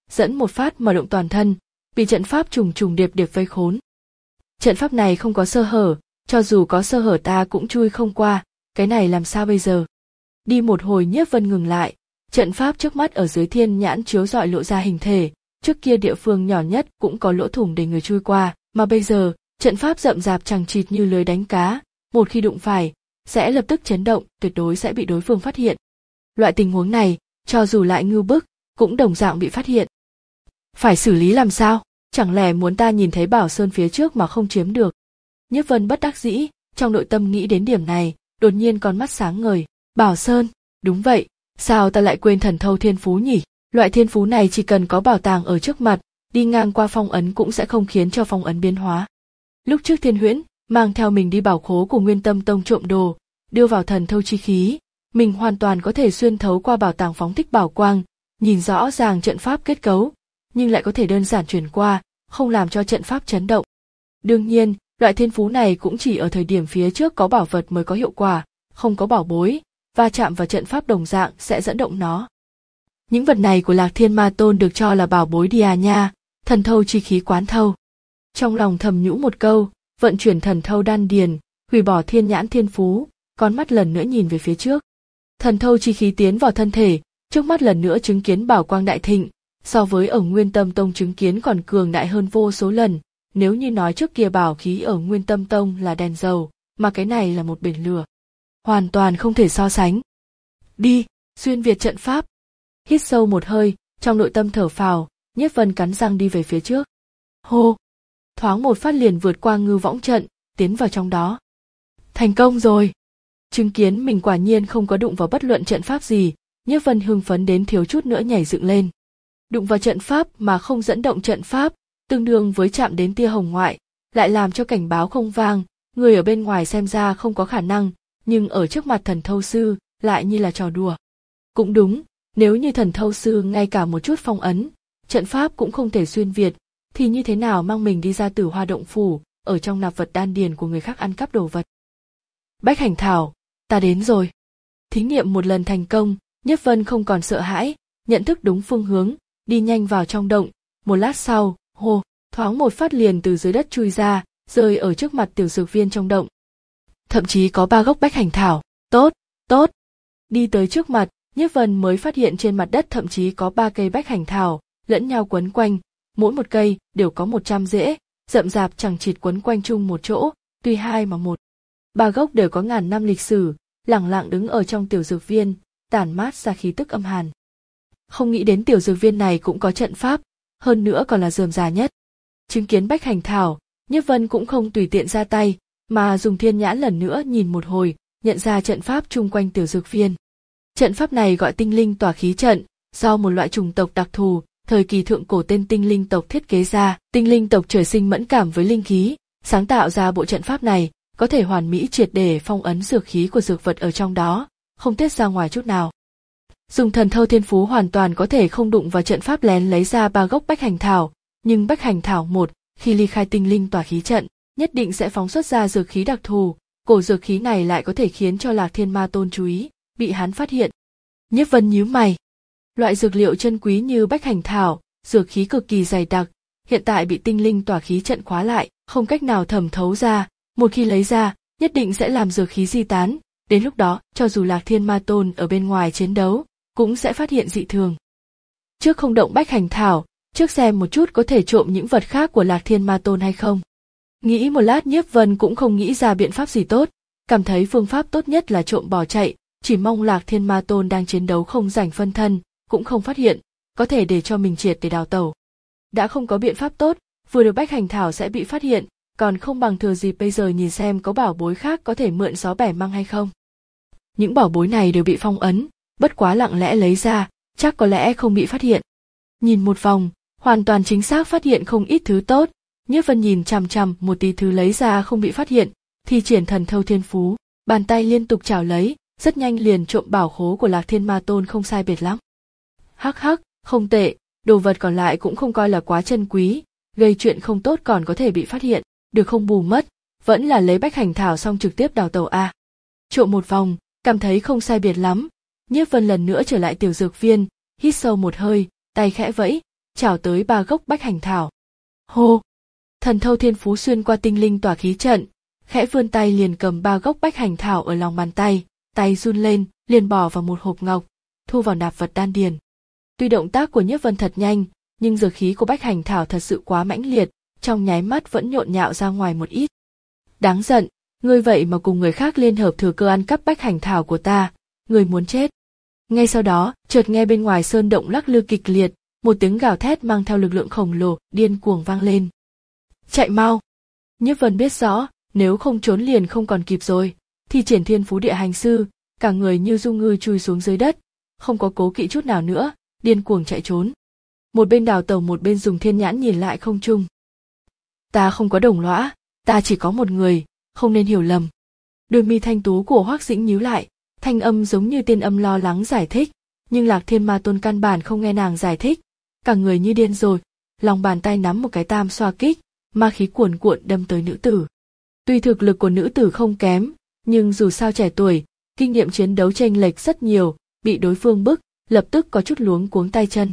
dẫn một phát mở động toàn thân, bị trận pháp trùng trùng điệp điệp vây khốn. Trận pháp này không có sơ hở, cho dù có sơ hở ta cũng chui không qua, cái này làm sao bây giờ? Đi một hồi Nhiếp Vân ngừng lại, trận pháp trước mắt ở dưới thiên nhãn chiếu rọi lộ ra hình thể, trước kia địa phương nhỏ nhất cũng có lỗ thủng để người chui qua, mà bây giờ, trận pháp rậm rạp chằng chịt như lưới đánh cá, một khi đụng phải, sẽ lập tức chấn động, tuyệt đối sẽ bị đối phương phát hiện. Loại tình huống này, cho dù lại ngưu bức, cũng đồng dạng bị phát hiện. Phải xử lý làm sao? Chẳng lẽ muốn ta nhìn thấy Bảo Sơn phía trước mà không chiếm được? Nhiếp Vân bất đắc dĩ, trong nội tâm nghĩ đến điểm này, đột nhiên con mắt sáng ngời. Bảo Sơn, đúng vậy, sao ta lại quên thần thâu thiên phú nhỉ? Loại thiên phú này chỉ cần có bảo tàng ở trước mặt, đi ngang qua phong ấn cũng sẽ không khiến cho phong ấn biến hóa. Lúc trước Thiên Huyễn mang theo mình đi bảo khố của Nguyên Tâm Tông trộm đồ, đưa vào thần thâu chi khí, mình hoàn toàn có thể xuyên thấu qua bảo tàng phóng thích bảo quang, nhìn rõ ràng trận pháp kết cấu, nhưng lại có thể đơn giản chuyển qua, không làm cho trận pháp chấn động. Đương nhiên, loại thiên phú này cũng chỉ ở thời điểm phía trước có bảo vật mới có hiệu quả, không có bảo bối, va chạm vào trận pháp đồng dạng sẽ dẫn động nó. Những vật này của Lạc Thiên Ma Tôn được cho là bảo bối đi à nha, thần thâu chi khí quán thâu. Trong lòng thầm nhũ một câu, vận chuyển thần thâu đan điền, hủy bỏ thiên nhãn thiên phú, con mắt lần nữa nhìn về phía trước. Thần thâu chi khí tiến vào thân thể, trước mắt lần nữa chứng kiến bảo quang đại thịnh, so với ở Nguyên Tâm Tông chứng kiến còn cường đại hơn vô số lần. Nếu như nói trước kia bảo khí ở Nguyên Tâm Tông là đèn dầu, mà cái này là một bể lửa, hoàn toàn không thể so sánh. Đi, xuyên việt trận pháp. Hít sâu một hơi, trong nội tâm thở phào, Nhiếp Vân cắn răng đi về phía trước. Hô, thoáng một phát liền vượt qua ngư võng trận, tiến vào trong đó. Thành công rồi. Chứng kiến mình quả nhiên không có đụng vào bất luận trận pháp gì, Nhiếp Vân hưng phấn đến thiếu chút nữa nhảy dựng lên. Đụng vào trận pháp mà không dẫn động trận pháp, tương đương với chạm đến tia hồng ngoại, lại làm cho cảnh báo không vang, người ở bên ngoài xem ra không có khả năng, nhưng ở trước mặt thần thâu sư, lại như là trò đùa. Cũng đúng, nếu như thần thâu sư ngay cả một chút phong ấn, trận pháp cũng không thể xuyên việt, thì như thế nào mang mình đi ra Tử Hoa động phủ, ở trong nạp vật đan điền của người khác ăn cắp đồ vật. Bách Hành Thảo, ta đến rồi. Thí nghiệm một lần thành công, Nhiếp Vân không còn sợ hãi, nhận thức đúng phương hướng, đi nhanh vào trong động, một lát sau, hô, thoáng một phát liền từ dưới đất chui ra, rơi ở trước mặt tiểu dược viên trong động. Thậm chí có ba gốc Bách Hành Thảo, tốt, tốt. Đi tới trước mặt, Nhiếp Vân mới phát hiện trên mặt đất thậm chí có ba cây Bách Hành Thảo, lẫn nhau quấn quanh, mỗi một cây đều có một trăm rễ, rậm rạp chằng chịt quấn quanh chung một chỗ, tuy hai mà một. Ba gốc đều có ngàn năm lịch sử, lẳng lặng đứng ở trong tiểu dược viên, tản mát ra khí tức âm hàn. Không nghĩ đến tiểu dược viên này cũng có trận pháp, hơn nữa còn là rườm rà nhất. Chứng kiến Bách Hành Thảo, Nhiếp Vân cũng không tùy tiện ra tay, mà dùng thiên nhãn lần nữa nhìn một hồi, nhận ra trận pháp chung quanh tiểu dược viên. Trận pháp này gọi tinh linh tỏa khí trận, do một loại chủng tộc đặc thù, thời kỳ thượng cổ tên tinh linh tộc thiết kế ra. Tinh linh tộc trời sinh mẫn cảm với linh khí, sáng tạo ra bộ trận pháp này, có thể hoàn mỹ triệt để phong ấn dược khí của dược vật ở trong đó, không tiết ra ngoài chút nào. Dùng thần thâu thiên phú hoàn toàn có thể không đụng vào trận pháp lén lấy ra ba gốc Bách Hành Thảo, nhưng Bách Hành Thảo một, khi ly khai tinh linh tỏa khí trận, nhất định sẽ phóng xuất ra dược khí đặc thù, cổ dược khí này lại có thể khiến cho Lạc Thiên Ma Tôn chú ý, bị hắn phát hiện. Nhiếp Vân nhíu mày. Loại dược liệu chân quý như Bách Hành Thảo, dược khí cực kỳ dày đặc, hiện tại bị tinh linh tỏa khí trận khóa lại, không cách nào thẩm thấu ra, một khi lấy ra, nhất định sẽ làm dược khí di tán, đến lúc đó, cho dù Lạc Thiên Ma Tôn ở bên ngoài chiến đấu, cũng sẽ phát hiện dị thường. Trước không động Bách Hành Thảo, trước xem một chút có thể trộm những vật khác của Lạc Thiên Ma Tôn hay không. Nghĩ một lát Nhiếp Vân cũng không nghĩ ra biện pháp gì tốt, cảm thấy phương pháp tốt nhất là trộm bỏ chạy, chỉ mong Lạc Thiên Ma Tôn đang chiến đấu không rảnh phân thân, cũng không phát hiện, có thể để cho mình triệt để đào tẩu. Đã không có biện pháp tốt, vừa được Bách Hành Thảo sẽ bị phát hiện, còn không bằng thừa dịp bây giờ nhìn xem có bảo bối khác có thể mượn gió bẻ măng hay không. Những bảo bối này đều bị phong ấn, bất quá lặng lẽ lấy ra, chắc có lẽ không bị phát hiện. Nhìn một vòng, hoàn toàn chính xác phát hiện không ít thứ tốt, Nhiếp Vân nhìn chằm chằm một tí thứ lấy ra không bị phát hiện, thì triển thần thâu thiên phú, bàn tay liên tục chảo lấy, rất nhanh liền trộm bảo khố của Lạc Thiên Ma Tôn không sai biệt lắm. Hắc hắc, không tệ, đồ vật còn lại cũng không coi là quá chân quý, gây chuyện không tốt còn có thể bị phát hiện, được không bù mất, vẫn là lấy Bách Hành Thảo xong trực tiếp đào tẩu a. Trộm một vòng, cảm thấy không sai biệt lắm, Nhiếp Vân lần nữa trở lại tiểu dược viên, hít sâu một hơi, tay khẽ vẫy, chảo tới ba gốc bách hành thảo. Hô! Thần thâu thiên phú xuyên qua tinh linh tỏa khí trận, khẽ vươn tay liền cầm ba gốc bách hành thảo ở lòng bàn tay, tay run lên, liền bỏ vào một hộp ngọc, thu vào nạp vật đan điền. Tuy động tác của Nhiếp Vân thật nhanh, nhưng dược khí của bách hành thảo thật sự quá mãnh liệt, trong nháy mắt vẫn nhộn nhạo ra ngoài một ít. Đáng giận, ngươi vậy mà cùng người khác liên hợp thừa cơ ăn cắp bách hành thảo của ta, ngươi muốn chết. Ngay sau đó, chợt nghe bên ngoài sơn động lắc lư kịch liệt, một tiếng gào thét mang theo lực lượng khổng lồ, điên cuồng vang lên. Chạy mau! Nhiếp Vân biết rõ, nếu không trốn liền không còn kịp rồi, thì triển thiên phú địa hành sư, cả người như du ngư chui xuống dưới đất, không có cố kỵ chút nào nữa, điên cuồng chạy trốn. Một bên đào tẩu một bên dùng thiên nhãn nhìn lại không trung. Ta không có đồng lõa, ta chỉ có một người, không nên hiểu lầm. Đôi mi thanh tú của Hoắc Dĩnh nhíu lại, thanh âm giống như tiên âm lo lắng giải thích, nhưng Lạc Thiên Ma Tôn căn bản không nghe nàng giải thích, cả người như điên rồi, lòng bàn tay nắm một cái tam xoa kích, ma khí cuồn cuộn đâm tới nữ tử. Tuy thực lực của nữ tử không kém, nhưng dù sao trẻ tuổi, kinh nghiệm chiến đấu chênh lệch rất nhiều, bị đối phương bức, lập tức có chút luống cuống tay chân.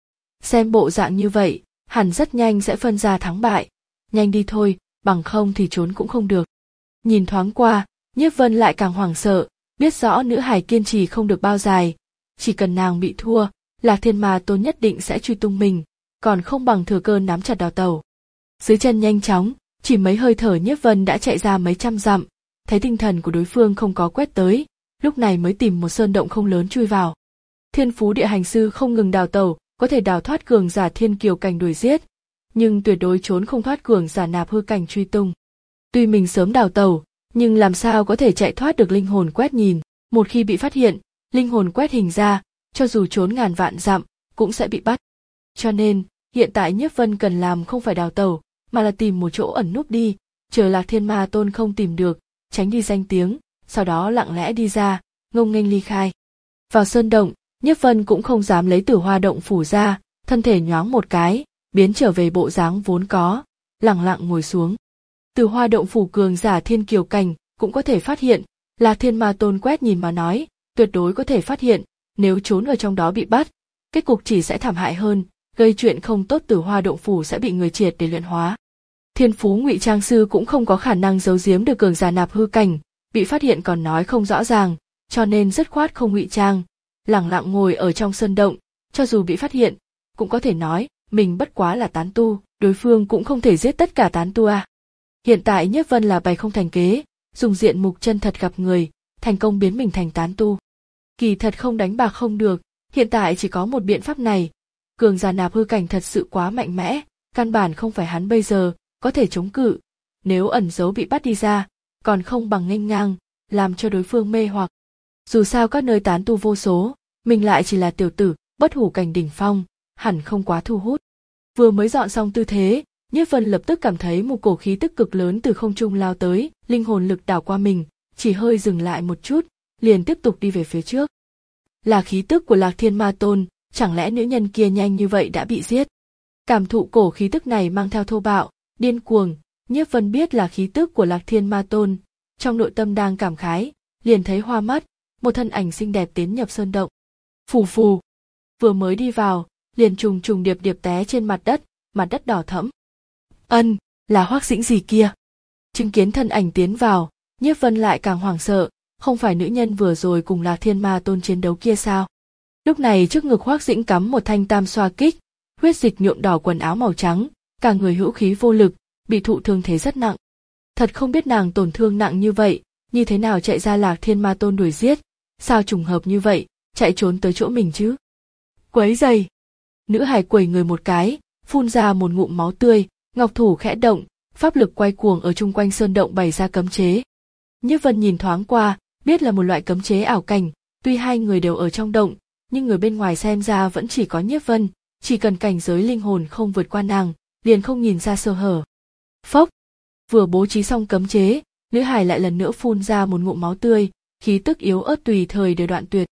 Xem bộ dạng như vậy, hẳn rất nhanh sẽ phân ra thắng bại, nhanh đi thôi, bằng không thì trốn cũng không được. Nhìn thoáng qua, Nhiếp Vân lại càng hoảng sợ, biết rõ nữ hài kiên trì không được bao dài, chỉ cần nàng bị thua, Lạc Thiên Ma Tôn nhất định sẽ truy tung mình, còn không bằng thừa cơ nắm chặt đào tẩu. Dưới chân nhanh chóng, chỉ mấy hơi thở Nhiếp Vân đã chạy ra mấy trăm dặm, thấy tinh thần của đối phương không có quét tới, lúc này mới tìm một sơn động không lớn chui vào. Thiên phú địa hành sư không ngừng đào tẩu, có thể đào thoát cường giả thiên kiều cảnh đuổi giết, nhưng tuyệt đối trốn không thoát cường giả nạp hư cảnh truy tung. Tuy mình sớm đào tẩu, nhưng làm sao có thể chạy thoát được linh hồn quét nhìn, một khi bị phát hiện, linh hồn quét hình ra, cho dù trốn ngàn vạn dặm, cũng sẽ bị bắt. Cho nên, hiện tại Nhiếp Vân cần làm không phải đào tẩu, mà là tìm một chỗ ẩn núp đi, chờ Lạc Thiên Ma Tôn không tìm được, tránh đi danh tiếng, sau đó lặng lẽ đi ra, ngông nghênh ly khai. Vào sơn động, Nhiếp Vân cũng không dám lấy Tử Hoa động phủ ra, thân thể nhoáng một cái, biến trở về bộ dáng vốn có, lặng lặng ngồi xuống. Tử Hoa động phủ cường giả thiên kiều cảnh cũng có thể phát hiện, Lạc Thiên Ma Tôn quét nhìn mà nói, tuyệt đối có thể phát hiện, nếu trốn ở trong đó bị bắt, kết cục chỉ sẽ thảm hại hơn, gây chuyện không tốt. Tử Hoa động phủ sẽ bị người triệt để luyện hóa. Thiên phú ngụy trang sư cũng không có khả năng giấu giếm được cường giả nạp hư cảnh, bị phát hiện còn nói không rõ ràng, cho nên dứt khoát không ngụy trang, lẳng lặng ngồi ở trong sơn động, cho dù bị phát hiện, cũng có thể nói mình bất quá là tán tu, đối phương cũng không thể giết tất cả tán tu à. Hiện tại Nhiếp Vân là bày không thành kế, dùng diện mục chân thật gặp người, thành công biến mình thành tán tu. Kỳ thật không đánh bạc không được, hiện tại chỉ có một biện pháp này, cường giả nạp hư cảnh thật sự quá mạnh mẽ, căn bản không phải hắn bây giờ có thể chống cự, nếu ẩn giấu bị bắt đi ra, còn không bằng nghênh ngang, làm cho đối phương mê hoặc. Dù sao các nơi tán tu vô số, mình lại chỉ là tiểu tử, bất hủ cảnh đỉnh phong, hẳn không quá thu hút. Vừa mới dọn xong tư thế, Nhiếp Vân lập tức cảm thấy một cổ khí tức cực lớn từ không trung lao tới, linh hồn lực đảo qua mình, chỉ hơi dừng lại một chút, liền tiếp tục đi về phía trước. Là khí tức của Lạc Thiên Ma Tôn, chẳng lẽ nữ nhân kia nhanh như vậy đã bị giết? Cảm thụ cổ khí tức này mang theo thô bạo, điên cuồng, Nhiếp Vân biết là khí tức của Lạc Thiên Ma Tôn, trong nội tâm đang cảm khái, liền thấy hoa mắt, một thân ảnh xinh đẹp tiến nhập sơn động. Phù phù, vừa mới đi vào, liền trùng trùng điệp điệp té trên mặt đất, mặt đất đỏ thẫm. Ân, là Hoắc Dĩnh gì kia? Chứng kiến thân ảnh tiến vào, Nhiếp Vân lại càng hoảng sợ, không phải nữ nhân vừa rồi cùng Lạc Thiên Ma Tôn chiến đấu kia sao? Lúc này trước ngực Hoắc Dĩnh cắm một thanh tam xoa kích, huyết dịch nhuộm đỏ quần áo màu trắng, cả người hữu khí vô lực, bị thụ thương thế rất nặng. Thật không biết nàng tổn thương nặng như vậy, như thế nào chạy ra Lạc Thiên Ma Tôn đuổi giết, sao trùng hợp như vậy, chạy trốn tới chỗ mình chứ? Quấy giày! Nữ hài quẩy người một cái, phun ra một ngụm máu tươi, ngọc thủ khẽ động, pháp lực quay cuồng ở chung quanh sơn động bày ra cấm chế. Nhiếp Vân nhìn thoáng qua, biết là một loại cấm chế ảo cảnh, tuy hai người đều ở trong động, nhưng người bên ngoài xem ra vẫn chỉ có Nhiếp Vân, chỉ cần cảnh giới linh hồn không vượt qua nàng, liền không nhìn ra sơ hở. Phốc! Vừa bố trí xong cấm chế, nữ hài lại lần nữa phun ra một ngụm máu tươi, khí tức yếu ớt tùy thời đều đoạn tuyệt.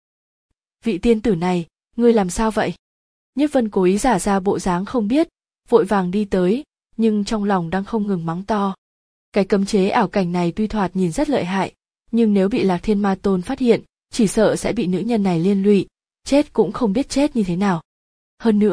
Vị tiên tử này, ngươi làm sao vậy? Nhiếp Vân cố ý giả ra bộ dáng không biết, vội vàng đi tới, nhưng trong lòng đang không ngừng mắng to. Cái cấm chế ảo cảnh này tuy thoạt nhìn rất lợi hại, nhưng nếu bị Lạc Thiên Ma Tôn phát hiện, chỉ sợ sẽ bị nữ nhân này liên lụy, chết cũng không biết chết như thế nào. Hơn nữa,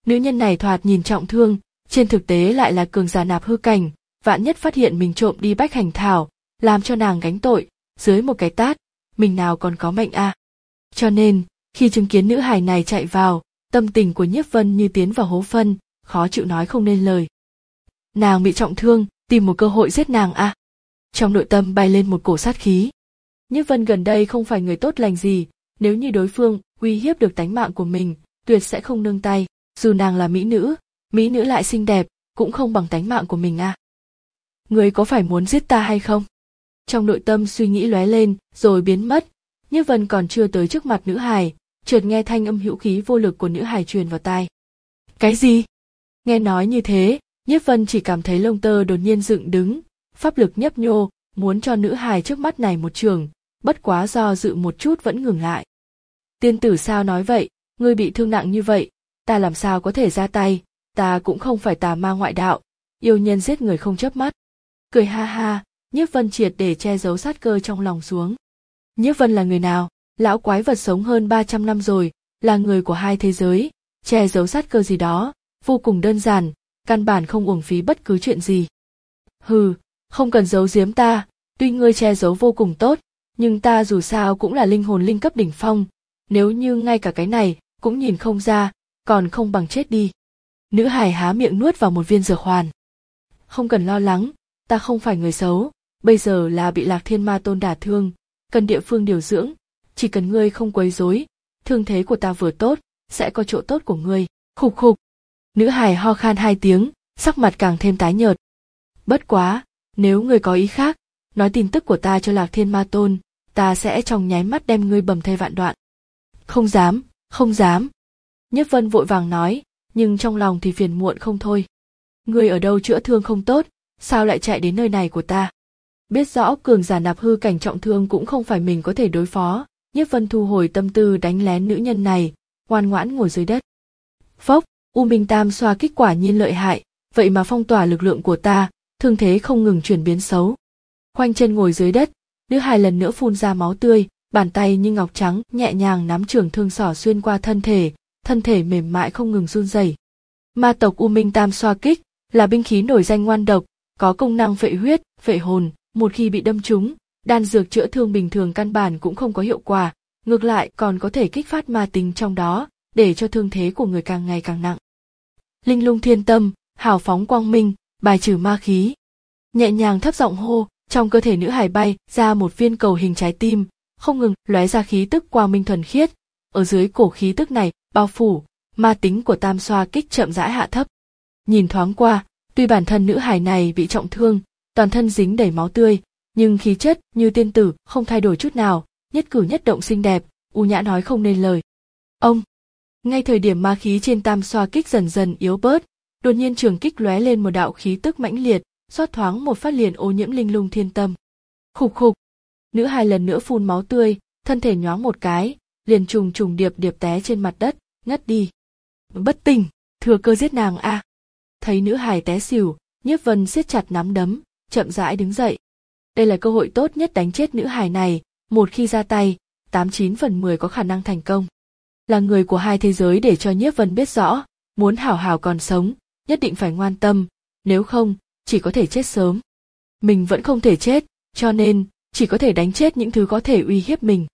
Nữ nhân này thoạt nhìn trọng thương, trên thực tế lại là cường giả nạp hư cảnh, vạn nhất phát hiện mình trộm đi bách hành thảo, làm cho nàng gánh tội, dưới một cái tát, mình nào còn có mệnh a. À. Cho nên, khi chứng kiến nữ hài này chạy vào, tâm tình của Nhiếp Vân như tiến vào hố phân, khó chịu nói không nên lời. Nàng bị trọng thương, tìm một cơ hội giết nàng a. À. Trong nội tâm bay lên một cổ sát khí. Nhiếp Vân gần đây không phải người tốt lành gì, nếu như đối phương uy hiếp được tánh mạng của mình, tuyệt sẽ không nương tay, dù nàng là mỹ nữ, mỹ nữ lại xinh đẹp, cũng không bằng tánh mạng của mình a. À. Ngươi có phải muốn giết ta hay không? Trong nội tâm suy nghĩ lóe lên, rồi biến mất. Nhiếp Vân còn chưa tới trước mặt nữ hài, chợt nghe thanh âm hữu khí vô lực của nữ hài truyền vào tai. Cái gì? Nghe nói như thế, Nhiếp Vân chỉ cảm thấy lông tơ đột nhiên dựng đứng, pháp lực nhấp nhô, muốn cho nữ hài trước mắt này một trường, bất quá do dự một chút vẫn ngừng lại. Tiên tử sao nói vậy, ngươi bị thương nặng như vậy, ta làm sao có thể ra tay, ta cũng không phải tà ma ngoại đạo, yêu nhân giết người không chớp mắt. Cười ha ha, Nhiếp Vân triệt để che giấu sát cơ trong lòng xuống. Nhiếp Vân là người nào? Lão quái vật sống hơn ba trăm năm rồi, là người của hai thế giới, che giấu sát cơ gì đó, vô cùng đơn giản, căn bản không uổng phí bất cứ chuyện gì. Hừ, không cần giấu giếm ta, tuy ngươi che giấu vô cùng tốt, nhưng ta dù sao cũng là linh hồn linh cấp đỉnh phong, nếu như ngay cả cái này cũng nhìn không ra, còn không bằng chết đi. Nữ hài há miệng nuốt vào một viên dược hoàn. Không cần lo lắng, ta không phải người xấu, bây giờ là bị Lạc Thiên Ma Tôn đả thương, cần địa phương điều dưỡng, chỉ cần ngươi không quấy rối, thương thế của ta vừa tốt, sẽ có chỗ tốt của ngươi. Khục khục. Nữ hài ho khan hai tiếng, sắc mặt càng thêm tái nhợt. Bất quá, nếu ngươi có ý khác, nói tin tức của ta cho Lạc Thiên Ma Tôn, ta sẽ trong nháy mắt đem ngươi bầm thây vạn đoạn. Không dám, không dám. Nhiếp Vân vội vàng nói, nhưng trong lòng thì phiền muộn không thôi. Ngươi ở đâu chữa thương không tốt, sao lại chạy đến nơi này của ta? Biết rõ cường giả nạp hư cảnh trọng thương cũng không phải mình có thể đối phó, Nhiếp Vân thu hồi tâm tư đánh lén nữ nhân này, ngoan ngoãn ngồi dưới đất. Phốc, U Minh Tam xoa kích quả nhiên lợi hại, vậy mà phong tỏa lực lượng của ta, thương thế không ngừng chuyển biến xấu. Khoanh chân ngồi dưới đất, nữ hài lần nữa phun ra máu tươi, bàn tay như ngọc trắng nhẹ nhàng nắm trường thương xỏ xuyên qua thân thể, thân thể mềm mại không ngừng run rẩy. Ma tộc U Minh Tam xoa kích là binh khí nổi danh ngoan độc, có công năng phệ huyết, phệ hồn, một khi bị đâm trúng, đan dược chữa thương bình thường căn bản cũng không có hiệu quả, ngược lại còn có thể kích phát ma tính trong đó, để cho thương thế của người càng ngày càng nặng. Linh lung thiên tâm, hào phóng quang minh, bài trừ ma khí. Nhẹ nhàng thấp giọng hô, trong cơ thể nữ hài bay ra một viên cầu hình trái tim, không ngừng lóe ra khí tức quang minh thuần khiết. Ở dưới cổ khí tức này, bao phủ, ma tính của tam xoa kích chậm rãi hạ thấp. Nhìn thoáng qua, tuy bản thân nữ hài này bị trọng thương, toàn thân dính đầy máu tươi, nhưng khí chất như tiên tử không thay đổi chút nào, nhất cử nhất động xinh đẹp, u nhã nói không nên lời. Ông, ngay thời điểm ma khí trên tam xoa kích dần dần yếu bớt, đột nhiên trường kích lóe lên một đạo khí tức mãnh liệt, xoát thoáng một phát liền ô nhiễm linh lung thiên tâm. Khục khục, nữ hài lần nữa phun máu tươi, thân thể nhoáng một cái, liền trùng trùng điệp điệp té trên mặt đất, ngất đi. Bất tỉnh, thừa cơ giết nàng a. À. Thấy nữ hài té xỉu, Nhiếp Vân siết chặt nắm đấm, chậm rãi đứng dậy. Đây là cơ hội tốt nhất đánh chết nữ hài này, một khi ra tay, tám chín phần mười có khả năng thành công. Là người của hai thế giới để cho Nhiếp Vân biết rõ, muốn hảo hảo còn sống, nhất định phải ngoan tâm, nếu không, chỉ có thể chết sớm. Mình vẫn không thể chết, cho nên, chỉ có thể đánh chết những thứ có thể uy hiếp mình.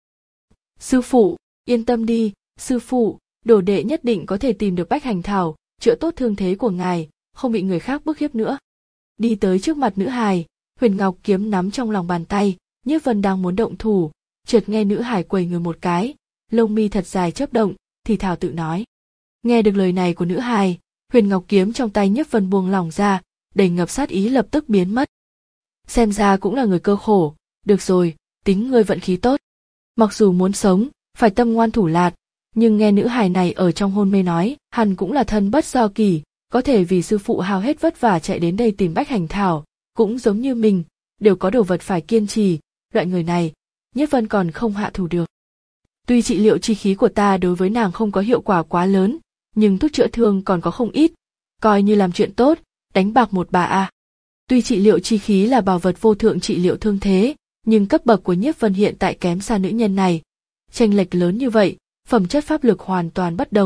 Sư phụ, yên tâm đi, sư phụ, đồ đệ nhất định có thể tìm được bách hành thảo, chữa tốt thương thế của ngài, không bị người khác bức hiếp nữa. Đi tới trước mặt nữ hài, Huyền Ngọc kiếm nắm trong lòng bàn tay, Nhiếp Vân đang muốn động thủ, chợt nghe nữ hài quẩy người một cái, lông mi thật dài chớp động, thì thào tự nói. Nghe được lời này của nữ hài, Huyền Ngọc kiếm trong tay Nhiếp Vân buông lỏng ra, đầy ngập sát ý lập tức biến mất. Xem ra cũng là người cơ khổ, được rồi, tính ngươi vận khí tốt. Mặc dù muốn sống, phải tâm ngoan thủ lạt, nhưng nghe nữ hài này ở trong hôn mê nói, hẳn cũng là thân bất do kỳ, có thể vì sư phụ hao hết vất vả chạy đến đây tìm bách hành thảo, cũng giống như mình, đều có đồ vật phải kiên trì, loại người này, Nhiếp Vân còn không hạ thủ được. Tuy trị liệu chi khí của ta đối với nàng không có hiệu quả quá lớn, nhưng thuốc chữa thương còn có không ít, coi như làm chuyện tốt, đánh bạc một bà a. À. Tuy trị liệu chi khí là bảo vật vô thượng trị liệu thương thế, nhưng cấp bậc của Nhiếp Vân hiện tại kém xa nữ nhân này. Chênh lệch lớn như vậy, phẩm chất pháp lực hoàn toàn bất đồng,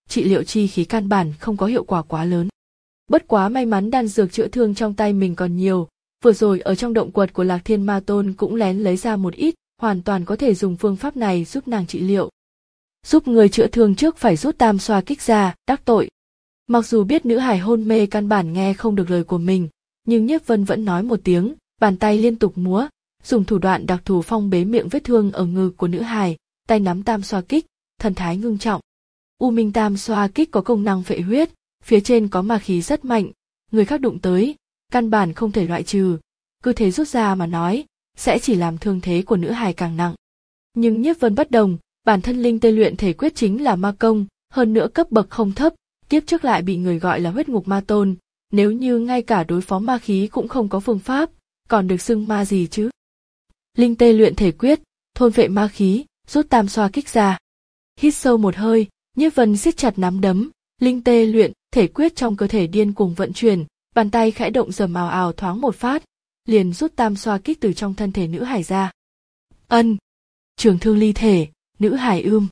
trị liệu chi khí căn bản không có hiệu quả quá lớn. Bất quá may mắn đan dược chữa thương trong tay mình còn nhiều, vừa rồi ở trong động quật của Lạc Thiên Ma Tôn cũng lén lấy ra một ít, hoàn toàn có thể dùng phương pháp này giúp nàng trị liệu. Giúp người chữa thương trước phải rút tam xoa kích ra, đắc tội. Mặc dù biết nữ hài hôn mê căn bản nghe không được lời của mình, nhưng Nhiếp Vân vẫn nói một tiếng, bàn tay liên tục múa, dùng thủ đoạn đặc thù phong bế miệng vết thương ở ngực của nữ hài, tay nắm tam xoa kích, thần thái ngưng trọng. U Minh tam xoa kích có công năng phệ huyết, phía trên có ma khí rất mạnh, người khác đụng tới, căn bản không thể loại trừ, cứ thế rút ra mà nói, sẽ chỉ làm thương thế của nữ hài càng nặng. Nhưng Nhiếp Vân bất đồng, bản thân linh tê luyện thể quyết chính là ma công, hơn nữa cấp bậc không thấp, kiếp trước lại bị người gọi là huyết ngục ma tôn, nếu như ngay cả đối phó ma khí cũng không có phương pháp, còn được xưng ma gì chứ? Linh tê luyện thể quyết, thôn vệ ma khí, rút tam xoa kích ra. Hít sâu một hơi, Nhiếp Vân siết chặt nắm đấm, linh tê luyện thể quyết trong cơ thể điên cuồng vận chuyển, bàn tay khẽ động rầm ào ào thoáng một phát, liền rút tam xoa kích từ trong thân thể nữ hải ra. Ân, trường thương ly thể, nữ hải ưm.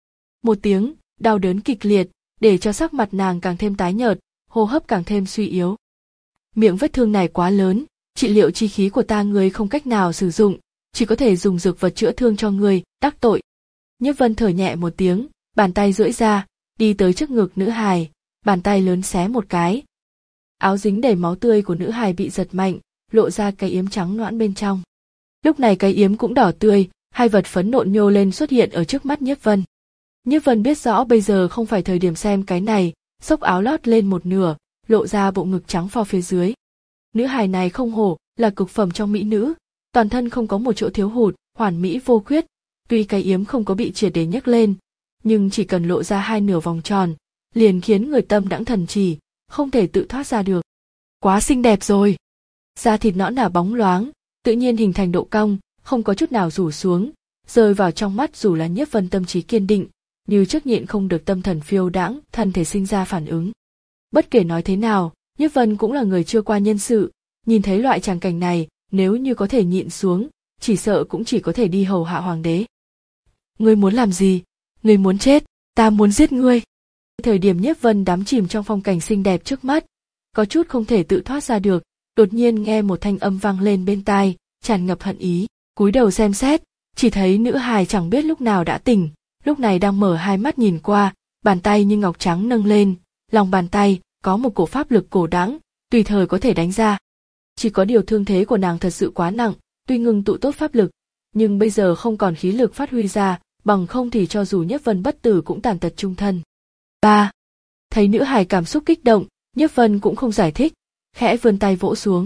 Một tiếng, đau đớn kịch liệt, để cho sắc mặt nàng càng thêm tái nhợt, hô hấp càng thêm suy yếu. Miệng vết thương này quá lớn, trị liệu chi khí của ta ngươi không cách nào sử dụng, chỉ có thể dùng dược vật chữa thương cho ngươi, đắc tội. Nhiếp Vân thở nhẹ một tiếng, bàn tay duỗi ra, đi tới trước ngực nữ hài, bàn tay lớn xé một cái. Áo dính đầy máu tươi của nữ hài bị giật mạnh, lộ ra cái yếm trắng nõn bên trong. Lúc này cái yếm cũng đỏ tươi, hai vật phấn nộn nhô lên xuất hiện ở trước mắt Nhiếp Vân. Nhiếp Vân biết rõ bây giờ không phải thời điểm xem cái này, xốc áo lót lên một nửa, lộ ra bộ ngực trắng phao phía dưới. Nữ hài này không hổ, là cực phẩm trong mỹ nữ, toàn thân không có một chỗ thiếu hụt, hoàn mỹ vô khuyết. Tuy cái yếm không có bị triệt để nhấc lên, nhưng chỉ cần lộ ra hai nửa vòng tròn, liền khiến người tâm đãng thần trì, không thể tự thoát ra được. Quá xinh đẹp rồi. Da thịt nõn nà bóng loáng, tự nhiên hình thành độ cong, không có chút nào rủ xuống, rơi vào trong mắt dù là Nhiếp Vân tâm trí kiên định, như trước nhịn không được tâm thần phiêu đãng, thân thể sinh ra phản ứng. Bất kể nói thế nào, Nhiếp Vân cũng là người chưa qua nhân sự, nhìn thấy loại tràng cảnh này, nếu như có thể nhịn xuống, chỉ sợ cũng chỉ có thể đi hầu hạ hoàng đế. Ngươi muốn làm gì? Ngươi muốn chết, ta muốn giết ngươi. Thời điểm Nhiếp Vân đắm chìm trong phong cảnh xinh đẹp trước mắt, có chút không thể tự thoát ra được, đột nhiên nghe một thanh âm vang lên bên tai, tràn ngập hận ý, cúi đầu xem xét, chỉ thấy nữ hài chẳng biết lúc nào đã tỉnh, lúc này đang mở hai mắt nhìn qua, bàn tay như ngọc trắng nâng lên, lòng bàn tay có một cổ pháp lực cổ đãng, tùy thời có thể đánh ra. Chỉ có điều thương thế của nàng thật sự quá nặng, tuy ngưng tụ tốt pháp lực, nhưng bây giờ không còn khí lực phát huy ra, bằng không thì cho dù Nhiếp Vân bất tử cũng tàn tật chung thân. Ba. Thấy nữ hài cảm xúc kích động, Nhiếp Vân cũng không giải thích, khẽ vươn tay vỗ xuống.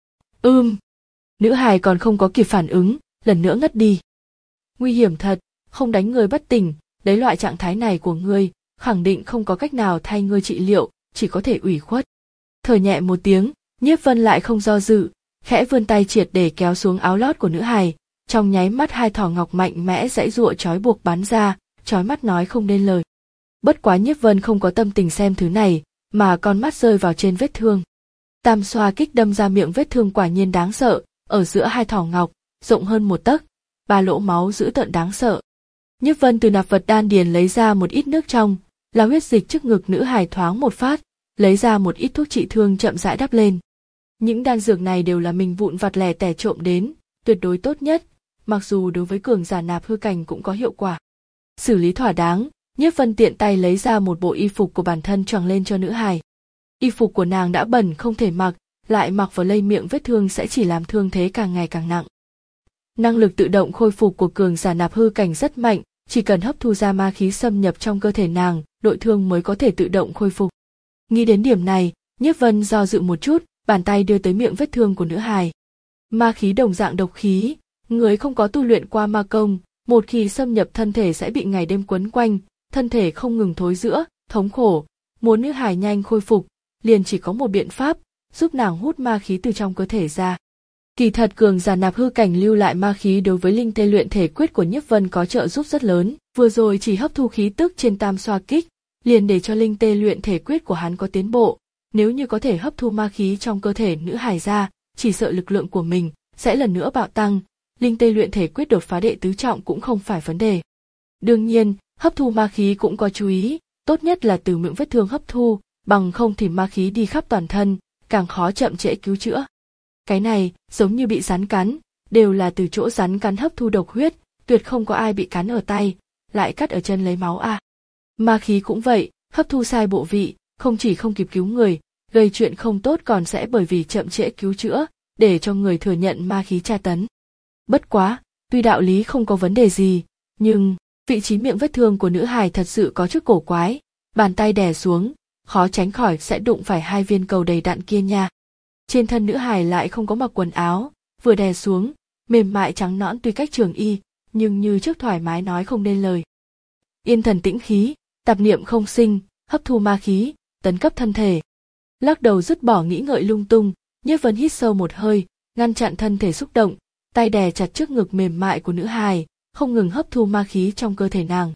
Ưm. Nữ hài còn không có kịp phản ứng, lần nữa ngất đi. Nguy hiểm thật, không đánh người bất tỉnh, đấy loại trạng thái này của ngươi, khẳng định không có cách nào thay ngươi trị liệu, chỉ có thể ủy khuất. Thở nhẹ một tiếng, Nhiếp Vân lại không do dự, khẽ vươn tay triệt để kéo xuống áo lót của nữ hài, trong nháy mắt hai thỏ ngọc mạnh mẽ giãy giụa trói buộc bắn ra, trói mắt nói không nên lời. Bất quá Nhiếp Vân không có tâm tình xem thứ này, mà con mắt rơi vào trên vết thương. Tam xoa kích đâm ra miệng vết thương quả nhiên đáng sợ, ở giữa hai thỏ ngọc, rộng hơn một tấc, ba lỗ máu dữ tợn đáng sợ. Nhiếp Vân từ nạp vật đan điền lấy ra một ít nước trong, là huyết dịch trước ngực nữ hài thoáng một phát, lấy ra một ít thuốc trị thương chậm rãi đắp lên. Những đan dược này đều là mình vụn vặt lẻ tẻ trộm đến, tuyệt đối tốt nhất, mặc dù đối với cường giả nạp hư cảnh cũng có hiệu quả. Xử lý thỏa đáng, Nhiếp Vân tiện tay lấy ra một bộ y phục của bản thân choàng lên cho nữ hài. Y phục của nàng đã bẩn không thể mặc, lại mặc vào lây miệng vết thương sẽ chỉ làm thương thế càng ngày càng nặng. Năng lực tự động khôi phục của cường giả nạp hư cảnh rất mạnh, chỉ cần hấp thu ra ma khí xâm nhập trong cơ thể nàng, nội thương mới có thể tự động khôi phục. Nghĩ đến điểm này, Nhiếp Vân do dự một chút, bàn tay đưa tới miệng vết thương của nữ hài. Ma khí đồng dạng độc khí, người không có tu luyện qua ma công, một khi xâm nhập thân thể sẽ bị ngày đêm quấn quanh, thân thể không ngừng thối rữa, thống khổ. Muốn nữ hài nhanh khôi phục, liền chỉ có một biện pháp, giúp nàng hút ma khí từ trong cơ thể ra. Kỳ thật cường giả nạp hư cảnh lưu lại ma khí đối với linh tê luyện thể quyết của Nhiếp Vân có trợ giúp rất lớn, vừa rồi chỉ hấp thu khí tức trên tam xoa kích, liền để cho linh tê luyện thể quyết của hắn có tiến bộ, nếu như có thể hấp thu ma khí trong cơ thể nữ hài ra, chỉ sợ lực lượng của mình sẽ lần nữa bạo tăng, linh tê luyện thể quyết đột phá đệ tứ trọng cũng không phải vấn đề. Đương nhiên, hấp thu ma khí cũng có chú ý, tốt nhất là từ miệng vết thương hấp thu, bằng không thì ma khí đi khắp toàn thân, càng khó chậm trễ cứu chữa. Cái này, giống như bị rắn cắn, đều là từ chỗ rắn cắn hấp thu độc huyết, tuyệt không có ai bị cắn ở tay, lại cắt ở chân lấy máu à. Ma khí cũng vậy, hấp thu sai bộ vị, không chỉ không kịp cứu người, gây chuyện không tốt còn sẽ bởi vì chậm trễ cứu chữa, để cho người thừa nhận ma khí tra tấn. Bất quá, tuy đạo lý không có vấn đề gì, nhưng vị trí miệng vết thương của nữ hài thật sự có chút cổ quái, bàn tay đè xuống, khó tránh khỏi sẽ đụng phải hai viên cầu đầy đặn kia nha. Trên thân nữ hài lại không có mặc quần áo, vừa đè xuống, mềm mại trắng nõn tuy cách trường y, nhưng như trước thoải mái nói không nên lời. Yên thần tĩnh khí, tạp niệm không sinh, hấp thu ma khí, tấn cấp thân thể. Lắc đầu dứt bỏ nghĩ ngợi lung tung, Nhiếp Vân hít sâu một hơi, ngăn chặn thân thể xúc động, tay đè chặt trước ngực mềm mại của nữ hài, không ngừng hấp thu ma khí trong cơ thể nàng.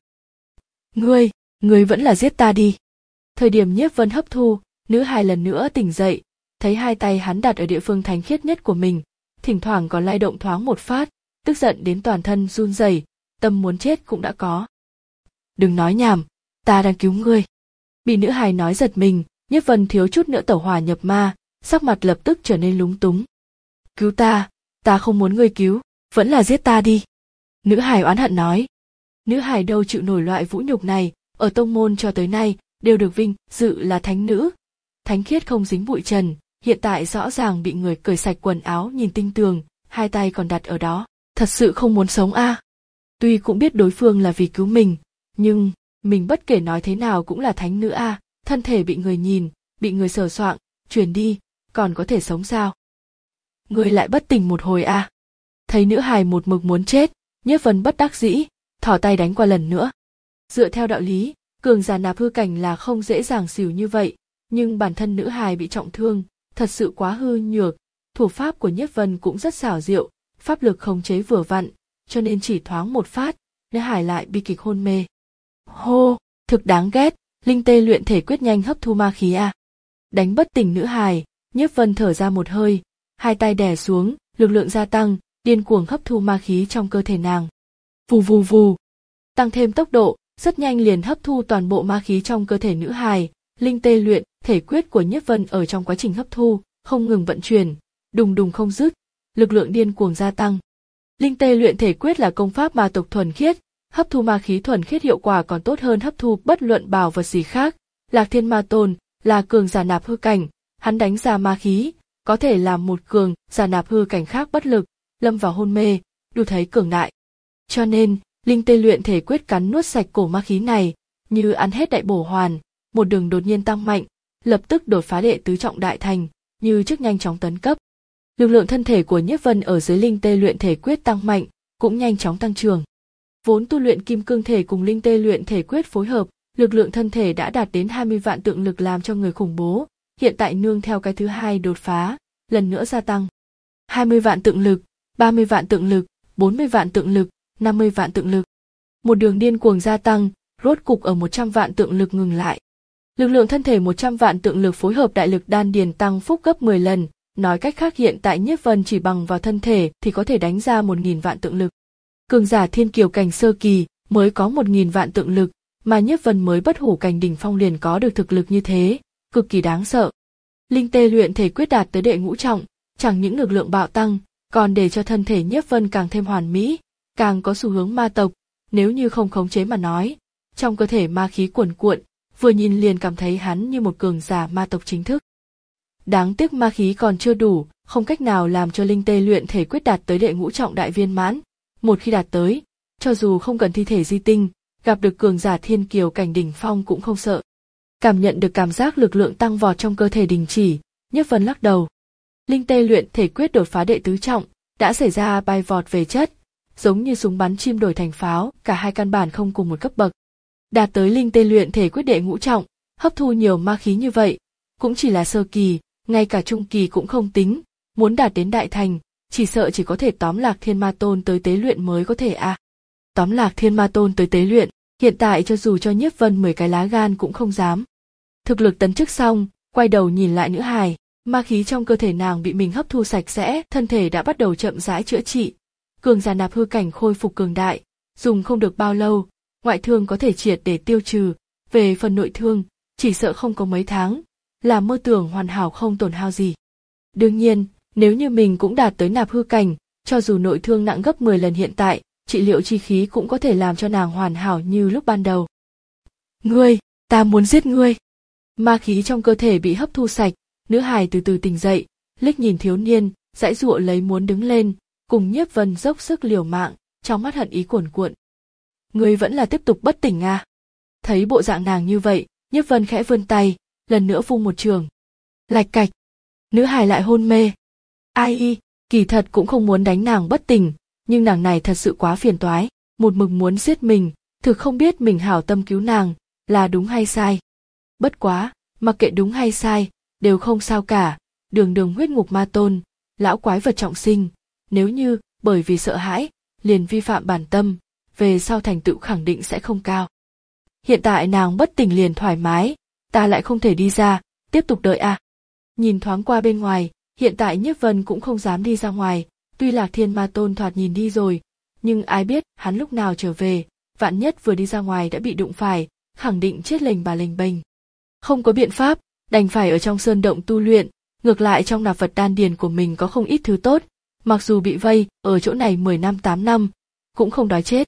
Ngươi, ngươi vẫn là giết ta đi. Thời điểm Nhiếp Vân hấp thu, nữ hài lần nữa tỉnh dậy, thấy hai tay hắn đặt ở địa phương thánh khiết nhất của mình, thỉnh thoảng còn lay động thoáng một phát, tức giận đến toàn thân run rẩy, tâm muốn chết cũng đã có. Đừng nói nhảm, ta đang cứu ngươi. Bị nữ hài nói giật mình, Nhiếp Vân thiếu chút nữa tẩu hỏa nhập ma, sắc mặt lập tức trở nên lúng túng. Cứu ta, ta không muốn ngươi cứu, vẫn là giết ta đi. Nữ hài oán hận nói. Nữ hài đâu chịu nổi loại vũ nhục này, ở tông môn cho tới nay đều được vinh dự là thánh nữ, thánh khiết không dính bụi trần, hiện tại rõ ràng bị người cởi sạch quần áo nhìn tinh tường, hai tay còn đặt ở đó, thật sự không muốn sống a. À. Tuy cũng biết đối phương là vì cứu mình, nhưng mình bất kể nói thế nào cũng là thánh nữ a, à. Thân thể bị người nhìn, bị người sờ soạng, truyền đi, còn có thể sống sao? Người lại bất tỉnh một hồi a. À. Thấy nữ hài một mực muốn chết, Nhiếp Vân bất đắc dĩ, thỏ tay đánh qua lần nữa. Dựa theo đạo lý, cường giả nạp hư cảnh là không dễ dàng xỉu như vậy, nhưng bản thân nữ hài bị trọng thương, thật sự quá hư nhược, thủ pháp của Nhiếp Vân cũng rất xảo diệu, pháp lực khống chế vừa vặn, cho nên chỉ thoáng một phát, nữ hài lại bi kịch hôn mê. Hô, thực đáng ghét, linh tê luyện thể quyết nhanh hấp thu ma khí a. À. Đánh bất tỉnh nữ hài, Nhiếp Vân thở ra một hơi, hai tay đè xuống, lực lượng gia tăng, điên cuồng hấp thu ma khí trong cơ thể nàng. Vù vù vù, tăng thêm tốc độ, rất nhanh liền hấp thu toàn bộ ma khí trong cơ thể nữ hài. Linh tê luyện thể quyết của Nhiếp Vân ở trong quá trình hấp thu, không ngừng vận chuyển, đùng đùng không dứt, lực lượng điên cuồng gia tăng. Linh tê luyện thể quyết là công pháp ma tộc thuần khiết, hấp thu ma khí thuần khiết hiệu quả còn tốt hơn hấp thu bất luận bảo vật gì khác. Lạc Thiên Ma Tôn là cường giả nạp hư cảnh, hắn đánh ra ma khí, có thể làm một cường giả nạp hư cảnh khác bất lực, lâm vào hôn mê, đủ thấy cường đại. Cho nên, linh tê luyện thể quyết cắn nuốt sạch cổ ma khí này, như ăn hết đại bổ hoàn, một đường đột nhiên tăng mạnh, lập tức đột phá đệ tứ trọng đại thành, như trước nhanh chóng tấn cấp. Lực lượng thân thể của Nhiếp Vân ở dưới linh tê luyện thể quyết tăng mạnh, cũng nhanh chóng tăng trưởng. Vốn tu luyện kim cương thể cùng linh tê luyện thể quyết phối hợp, lực lượng thân thể đã đạt đến hai mươi vạn tượng lực làm cho người khủng bố, hiện tại nương theo cái thứ hai đột phá, lần nữa gia tăng. hai mươi vạn tượng lực, ba mươi vạn tượng lực, bốn mươi vạn tượng lực, năm mươi vạn tượng lực. Một đường điên cuồng gia tăng, rốt cục ở một trăm vạn tượng lực ngừng lại. Lực lượng thân thể một trăm vạn tượng lực phối hợp đại lực đan điền tăng phúc gấp mười lần, nói cách khác hiện tại Nhiếp Vân chỉ bằng vào thân thể thì có thể đánh ra một nghìn vạn tượng lực. Cường giả thiên kiều cảnh sơ kỳ mới có một nghìn vạn tượng lực, mà Nhiếp Vân mới bất hủ cảnh đỉnh phong liền có được thực lực như thế, cực kỳ đáng sợ. Linh tê luyện thể quyết đạt tới đệ ngũ trọng, chẳng những lực lượng bạo tăng, còn để cho thân thể Nhiếp Vân càng thêm hoàn mỹ, càng có xu hướng ma tộc, nếu như không khống chế mà nói, trong cơ thể ma khí cuồn cuộn, vừa nhìn liền cảm thấy hắn như một cường giả ma tộc chính thức. Đáng tiếc ma khí còn chưa đủ, không cách nào làm cho linh tê luyện thể quyết đạt tới đệ ngũ trọng đại viên mãn. Một khi đạt tới, cho dù không cần thi thể di tinh, gặp được cường giả thiên kiều cảnh đỉnh phong cũng không sợ. Cảm nhận được cảm giác lực lượng tăng vọt trong cơ thể đình chỉ, Nhiếp Vân lắc đầu. Linh tê luyện thể quyết đột phá đệ tứ trọng, đã xảy ra bay vọt về chất, giống như súng bắn chim đổi thành pháo, cả hai căn bản không cùng một cấp bậc. Đạt tới linh tê luyện thể quyết đệ ngũ trọng, hấp thu nhiều ma khí như vậy, cũng chỉ là sơ kỳ, ngay cả trung kỳ cũng không tính, muốn đạt đến đại thành, chỉ sợ chỉ có thể tóm Lạc Thiên Ma Tôn tới tế luyện mới có thể à. Tóm Lạc Thiên Ma Tôn tới tế luyện, hiện tại cho dù cho Nhiếp Vân mười cái lá gan cũng không dám. Thực lực tấn chức xong, quay đầu nhìn lại nữ hài, ma khí trong cơ thể nàng bị mình hấp thu sạch sẽ, thân thể đã bắt đầu chậm rãi chữa trị. Cường giả nạp hư cảnh khôi phục cường đại, dùng không được bao lâu, ngoại thương có thể triệt để tiêu trừ, Về phần nội thương, chỉ sợ không có mấy tháng, là mơ tưởng hoàn hảo không tổn hao gì. Đương nhiên, nếu như mình cũng đạt tới nạp hư cảnh, cho dù nội thương nặng gấp mười lần hiện tại, trị liệu chi khí cũng có thể làm cho nàng hoàn hảo như lúc ban đầu. Ngươi, ta muốn giết ngươi. Ma khí trong cơ thể bị hấp thu sạch, nữ hài từ từ tỉnh dậy, liếc nhìn thiếu niên, giãy giụa lấy muốn đứng lên, cùng Nhiếp Vân dốc sức liều mạng, trong mắt hận ý cuồn cuộn. Ngươi vẫn là tiếp tục bất tỉnh à? Thấy bộ dạng nàng như vậy, Nhiếp Vân khẽ vươn tay, lần nữa vung một trường. Lạch cạch, nữ hài lại hôn mê. Ai y, kỳ thật cũng không muốn đánh nàng bất tỉnh, nhưng nàng này thật sự quá phiền toái, một mực muốn giết mình, thực không biết mình hảo tâm cứu nàng, là đúng hay sai. Bất quá, mặc kệ đúng hay sai, đều không sao cả, đường đường huyết ngục ma tôn, lão quái vật trọng sinh, nếu như, bởi vì sợ hãi, liền vi phạm bản tâm, về sau thành tựu khẳng định sẽ không cao. Hiện tại nàng bất tỉnh liền thoải mái, ta lại không thể đi ra, tiếp tục đợi à. Nhìn thoáng qua bên ngoài, hiện tại Nhiếp Vân cũng không dám đi ra ngoài, tuy Lạc Thiên Ma Tôn thoạt nhìn đi rồi, nhưng ai biết hắn lúc nào trở về, vạn nhất vừa đi ra ngoài đã bị đụng phải, khẳng định chết lềnh bà lềnh bềnh. Không có biện pháp, đành phải ở trong sơn động tu luyện, ngược lại trong nạp vật đan điền của mình có không ít thứ tốt, mặc dù bị vây ở chỗ này mười năm tám năm, cũng không đói chết.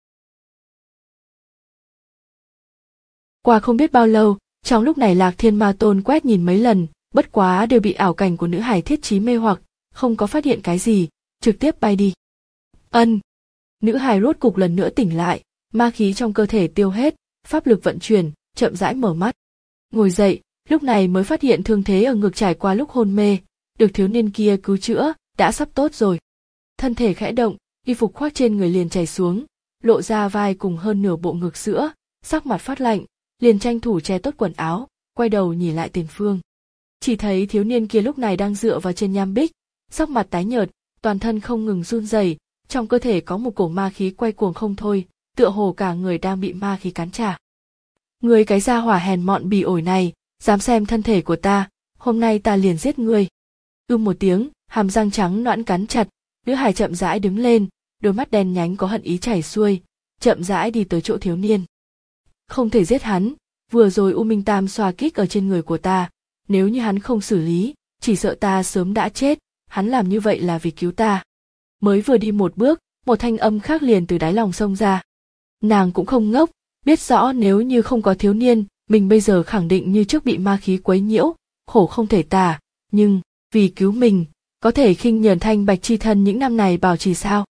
Qua không biết bao lâu, trong lúc này Lạc Thiên Ma Tôn quét nhìn mấy lần, bất quá đều bị ảo cảnh của nữ hải thiết trí mê hoặc, không có phát hiện cái gì, trực tiếp bay đi. Ân, nữ hải rốt cục lần nữa tỉnh lại, ma khí trong cơ thể tiêu hết, pháp lực vận chuyển, chậm rãi mở mắt. Ngồi dậy, lúc này mới phát hiện thương thế ở ngực trải qua lúc hôn mê, được thiếu niên kia cứu chữa, đã sắp tốt rồi. Thân thể khẽ động, y phục khoác trên người liền chảy xuống, lộ ra vai cùng hơn nửa bộ ngực sữa, sắc mặt phát lạnh, liền tranh thủ che tốt quần áo, quay đầu nhìn lại tiền phương. Chỉ thấy thiếu niên kia lúc này đang dựa vào trên nham bích, sắc mặt tái nhợt, toàn thân không ngừng run rẩy, trong cơ thể có một cổ ma khí quay cuồng không thôi, tựa hồ cả người đang bị ma khí cắn trả. Ngươi cái gia hỏa hèn mọn bỉ ổi này, dám xem thân thể của ta, hôm nay ta liền giết ngươi. Ưm một tiếng, hàm răng trắng nõn cắn chặt, nữ hài chậm rãi đứng lên, đôi mắt đen nhánh có hận ý chảy xuôi, chậm rãi đi tới chỗ thiếu niên. Không thể giết hắn, vừa rồi U Minh Tam xoa kích ở trên người của ta, nếu như hắn không xử lý, chỉ sợ ta sớm đã chết, hắn làm như vậy là vì cứu ta. Mới vừa đi một bước, một thanh âm khác liền từ đáy lòng xông ra. Nàng cũng không ngốc, biết rõ nếu như không có thiếu niên, mình bây giờ khẳng định như trước bị ma khí quấy nhiễu, khổ không thể tả, nhưng, vì cứu mình, có thể khinh nhờn thanh bạch chi thân những năm này bảo trì sao.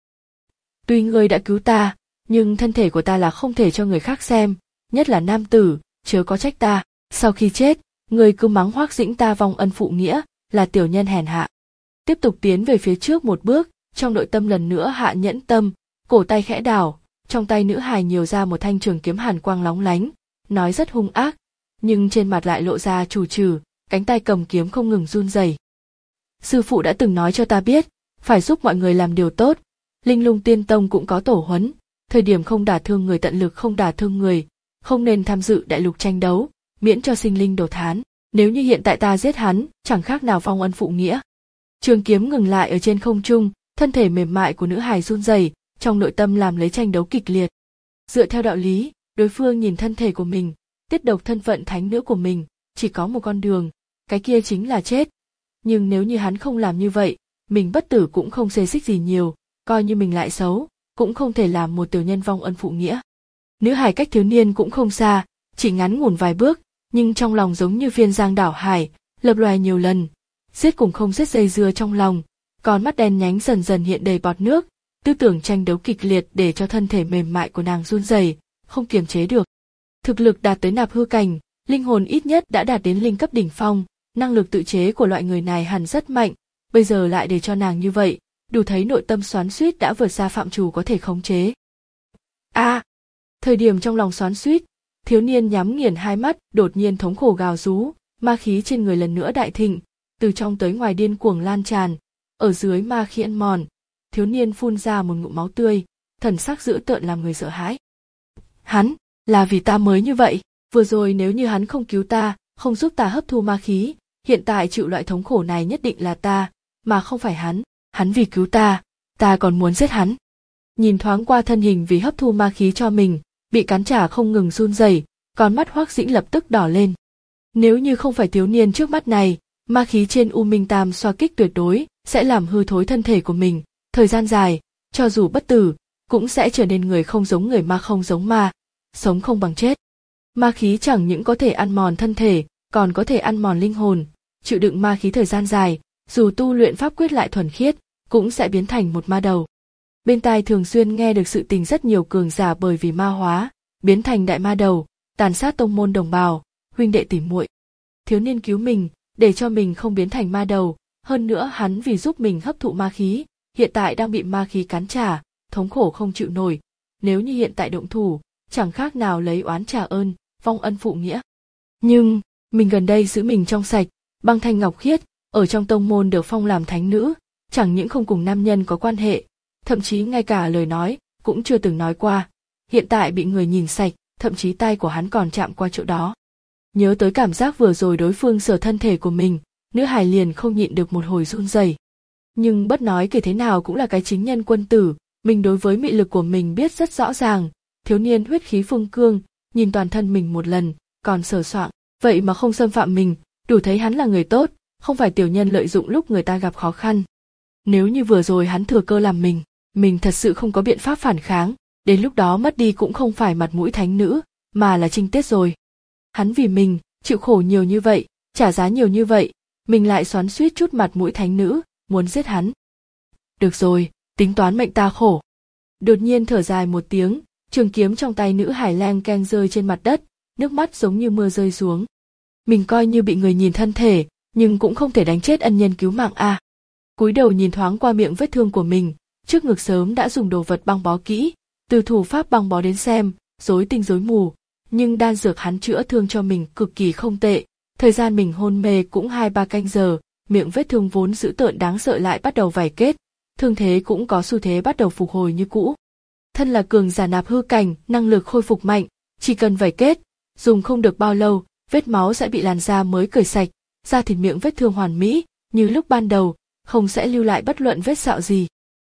Tuy ngươi đã cứu ta, nhưng thân thể của ta là không thể cho người khác xem, nhất là nam tử, chớ có trách ta, sau khi chết, ngươi cứ mắng Hoắc Dĩnh ta vong ân phụ nghĩa, là tiểu nhân hèn hạ. Tiếp tục tiến về phía trước một bước, trong nội tâm lần nữa hạ nhẫn tâm, cổ tay khẽ đảo, trong tay nữ hài nhiều ra một thanh trường kiếm hàn quang lóng lánh, nói rất hung ác, nhưng trên mặt lại lộ ra trù trừ, cánh tay cầm kiếm không ngừng run rẩy. Sư phụ đã từng nói cho ta biết, phải giúp mọi người làm điều tốt, Linh Lung Tiên Tông cũng có tổ huấn, thời điểm không đả thương người tận lực không đả thương người, không nên tham dự đại lục tranh đấu, miễn cho sinh linh đồ thán, nếu như hiện tại ta giết hắn, chẳng khác nào vong ân phụ nghĩa. Trường kiếm ngừng lại ở trên không trung, thân thể mềm mại của nữ hài run rẩy, trong nội tâm làm lấy tranh đấu kịch liệt. Dựa theo đạo lý, đối phương nhìn thân thể của mình, tiết độc thân phận thánh nữ của mình, chỉ có một con đường, cái kia chính là chết. Nhưng nếu như hắn không làm như vậy, mình bất tử cũng không xê xích gì nhiều, coi như mình lại xấu, cũng không thể làm một tiểu nhân vong ân phụ nghĩa. Nữ hài cách thiếu niên cũng không xa, chỉ ngắn ngủn vài bước, nhưng trong lòng giống như phiên giang đảo hải, lập loài nhiều lần, giết cùng không giết dây dưa trong lòng, con mắt đen nhánh dần dần hiện đầy bọt nước, tư tưởng tranh đấu kịch liệt để cho thân thể mềm mại của nàng run rẩy, không kiềm chế được. Thực lực đạt tới nạp hư cảnh, linh hồn ít nhất đã đạt đến linh cấp đỉnh phong, năng lực tự chế của loại người này hẳn rất mạnh, bây giờ lại để cho nàng như vậy, đủ thấy nội tâm xoắn xuýt đã vượt xa phạm trù có thể khống chế. A, à, thời điểm trong lòng xoắn xuýt, thiếu niên nhắm nghiền hai mắt, đột nhiên thống khổ gào rú, ma khí trên người lần nữa đại thịnh, từ trong tới ngoài điên cuồng lan tràn, ở dưới ma khí ăn mòn, thiếu niên phun ra một ngụm máu tươi, thần sắc dữ tợn làm người sợ hãi. Hắn, là vì ta mới như vậy, vừa rồi nếu như hắn không cứu ta, không giúp ta hấp thu ma khí, hiện tại chịu loại thống khổ này nhất định là ta, mà không phải hắn, hắn vì cứu ta, ta còn muốn giết hắn. Nhìn thoáng qua thân hình vì hấp thu ma khí cho mình, bị cắn trả không ngừng run rẩy, con mắt Hoắc Dĩnh lập tức đỏ lên. Nếu như không phải thiếu niên trước mắt này, ma khí trên U Minh Tam xoa kích tuyệt đối sẽ làm hư thối thân thể của mình, thời gian dài, cho dù bất tử, cũng sẽ trở nên người không giống người, ma không giống ma, sống không bằng chết. Ma khí chẳng những có thể ăn mòn thân thể, còn có thể ăn mòn linh hồn, chịu đựng ma khí thời gian dài, dù tu luyện pháp quyết lại thuần khiết, cũng sẽ biến thành một ma đầu. Bên tai thường xuyên nghe được sự tình rất nhiều cường giả bởi vì ma hóa, biến thành đại ma đầu, tàn sát tông môn đồng bào, huynh đệ tỉ muội. Thiếu niên cứu mình, để cho mình không biến thành ma đầu, hơn nữa hắn vì giúp mình hấp thụ ma khí, hiện tại đang bị ma khí cắn trả, thống khổ không chịu nổi. Nếu như hiện tại động thủ, chẳng khác nào lấy oán trả ơn, vong ân phụ nghĩa. Nhưng, mình gần đây giữ mình trong sạch, băng thanh ngọc khiết, ở trong tông môn được phong làm thánh nữ, chẳng những không cùng nam nhân có quan hệ, thậm chí ngay cả lời nói cũng chưa từng nói qua. Hiện tại bị người nhìn sạch, thậm chí tay của hắn còn chạm qua chỗ đó. Nhớ tới cảm giác vừa rồi đối phương sờ thân thể của mình, nữ hài liền không nhịn được một hồi run rẩy. Nhưng bất nói kể thế nào cũng là cái chính nhân quân tử, mình đối với mị lực của mình biết rất rõ ràng. Thiếu niên huyết khí phương cương, nhìn toàn thân mình một lần, còn sờ soạng, vậy mà không xâm phạm mình, đủ thấy hắn là người tốt, không phải tiểu nhân lợi dụng lúc người ta gặp khó khăn. Nếu như vừa rồi hắn thừa cơ làm mình, mình thật sự không có biện pháp phản kháng, đến lúc đó mất đi cũng không phải mặt mũi thánh nữ, mà là trinh tiết rồi. Hắn vì mình, chịu khổ nhiều như vậy, trả giá nhiều như vậy, mình lại xoắn xuýt chút mặt mũi thánh nữ, muốn giết hắn. Được rồi, tính toán mệnh ta khổ. Đột nhiên thở dài một tiếng, trường kiếm trong tay nữ hải leng keng rơi trên mặt đất, nước mắt giống như mưa rơi xuống. Mình coi như bị người nhìn thân thể, nhưng cũng không thể đánh chết ân nhân cứu mạng a. À. Cúi đầu nhìn thoáng qua miệng vết thương của mình, trước ngực sớm đã dùng đồ vật băng bó kỹ, từ thủ pháp băng bó đến xem, rối tinh rối mù, nhưng đan dược hắn chữa thương cho mình cực kỳ không tệ, thời gian mình hôn mê cũng hai ba canh giờ, miệng vết thương vốn dữ tợn đáng sợ lại bắt đầu vảy kết, thương thế cũng có xu thế bắt đầu phục hồi như cũ. Thân là cường giả nạp hư cảnh, năng lực khôi phục mạnh, chỉ cần vảy kết, dùng không được bao lâu, vết máu sẽ bị làn da mới cởi sạch, da thịt miệng vết thương hoàn mỹ, như lúc ban đầu, không sẽ lưu lại bất luận vết sẹo gì.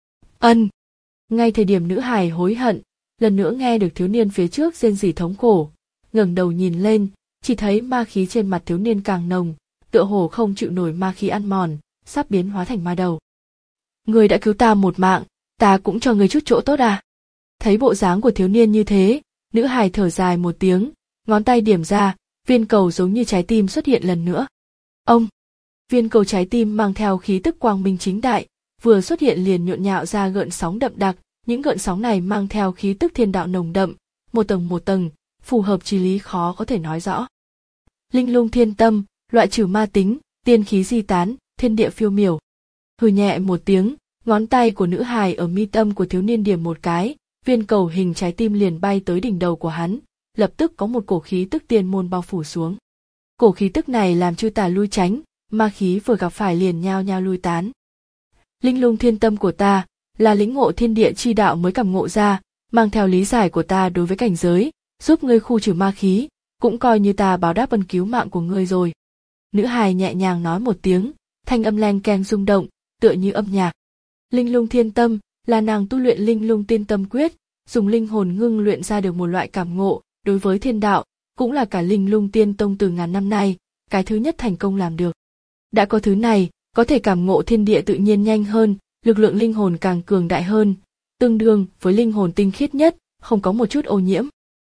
Ân. Ngay thời điểm nữ hài hối hận, lần nữa nghe được thiếu niên phía trước rên rỉ thống khổ, ngẩng đầu nhìn lên, chỉ thấy ma khí trên mặt thiếu niên càng nồng, tựa hồ không chịu nổi ma khí ăn mòn, sắp biến hóa thành ma đầu. Người đã cứu ta một mạng, ta cũng cho người chút chỗ tốt à? Thấy bộ dáng của thiếu niên như thế, nữ hài thở dài một tiếng, ngón tay điểm ra, viên cầu giống như trái tim xuất hiện lần nữa. Ông! Viên cầu trái tim mang theo khí tức quang minh chính đại, vừa xuất hiện liền nhộn nhạo ra gợn sóng đậm đặc, những gợn sóng này mang theo khí tức thiên đạo nồng đậm, một tầng một tầng, phù hợp chí lý khó có thể nói rõ. Linh lung thiên tâm, loại trừ ma tính, tiên khí di tán, thiên địa phiêu miểu. Hừ nhẹ một tiếng, ngón tay của nữ hài ở mi tâm của thiếu niên điểm một cái, viên cầu hình trái tim liền bay tới đỉnh đầu của hắn, lập tức có một cổ khí tức tiên môn bao phủ xuống. Cổ khí tức này làm chư tà lui tránh, ma khí vừa gặp phải liền nhao nhao lui tán. Linh lung thiên tâm của ta là lĩnh ngộ thiên địa chi đạo mới cảm ngộ ra, mang theo lý giải của ta đối với cảnh giới, giúp ngươi khu trừ ma khí, cũng coi như ta báo đáp ân cứu mạng của ngươi rồi. Nữ hài nhẹ nhàng nói một tiếng, thanh âm leng keng rung động, tựa như âm nhạc. Linh lung thiên tâm là nàng tu luyện linh lung tiên tâm quyết, dùng linh hồn ngưng luyện ra được một loại cảm ngộ đối với thiên đạo, cũng là cả linh lung tiên tông từ ngàn năm nay, cái thứ nhất thành công làm được. Đã có thứ này, có thể cảm ngộ thiên địa tự nhiên nhanh hơn, lực lượng linh hồn càng cường đại hơn, tương đương với linh hồn tinh khiết nhất, không có một chút ô nhiễm.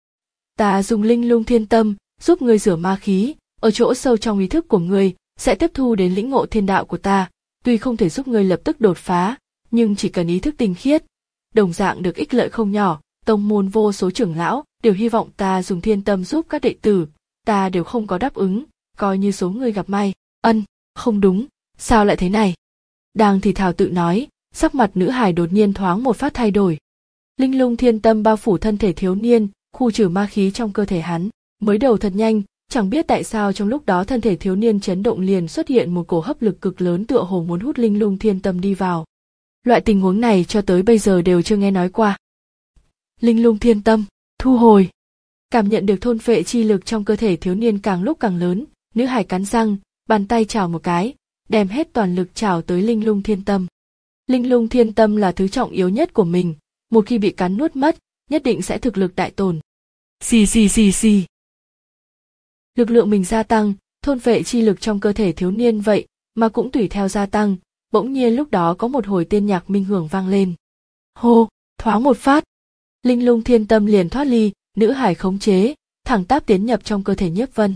Ta dùng linh lung thiên tâm, giúp ngươi rửa ma khí, ở chỗ sâu trong ý thức của ngươi, sẽ tiếp thu đến lĩnh ngộ thiên đạo của ta, tuy không thể giúp ngươi lập tức đột phá, nhưng chỉ cần ý thức tinh khiết, đồng dạng được ích lợi không nhỏ. Tông môn vô số trưởng lão đều hy vọng ta dùng thiên tâm giúp các đệ tử, ta đều không có đáp ứng, coi như số người gặp may. Ân, không đúng, sao lại thế này? Đang thì thào tự nói, sắc mặt nữ hài đột nhiên thoáng một phát thay đổi. Linh lung thiên tâm bao phủ thân thể thiếu niên, khu trừ ma khí trong cơ thể hắn, mới đầu thật nhanh, chẳng biết tại sao trong lúc đó thân thể thiếu niên chấn động liền xuất hiện một cổ hấp lực cực lớn tựa hồ muốn hút linh lung thiên tâm đi vào. Loại tình huống này cho tới bây giờ đều chưa nghe nói qua. Linh lung thiên tâm, thu hồi. Cảm nhận được thôn phệ chi lực trong cơ thể thiếu niên càng lúc càng lớn, nữ hải cắn răng, bàn tay chảo một cái, đem hết toàn lực chảo tới linh lung thiên tâm. Linh lung thiên tâm là thứ trọng yếu nhất của mình, một khi bị cắn nuốt mất, nhất định sẽ thực lực đại tổn. Xì xì xì xì. Lực lượng mình gia tăng, thôn vệ chi lực trong cơ thể thiếu niên vậy mà cũng tùy theo gia tăng. Bỗng nhiên lúc đó có một hồi tiên nhạc minh hưởng vang lên. Hô, thoáng một phát, linh lung thiên tâm liền thoát ly nữ hải khống chế, thẳng tắp tiến nhập trong cơ thể Nhiếp Vân.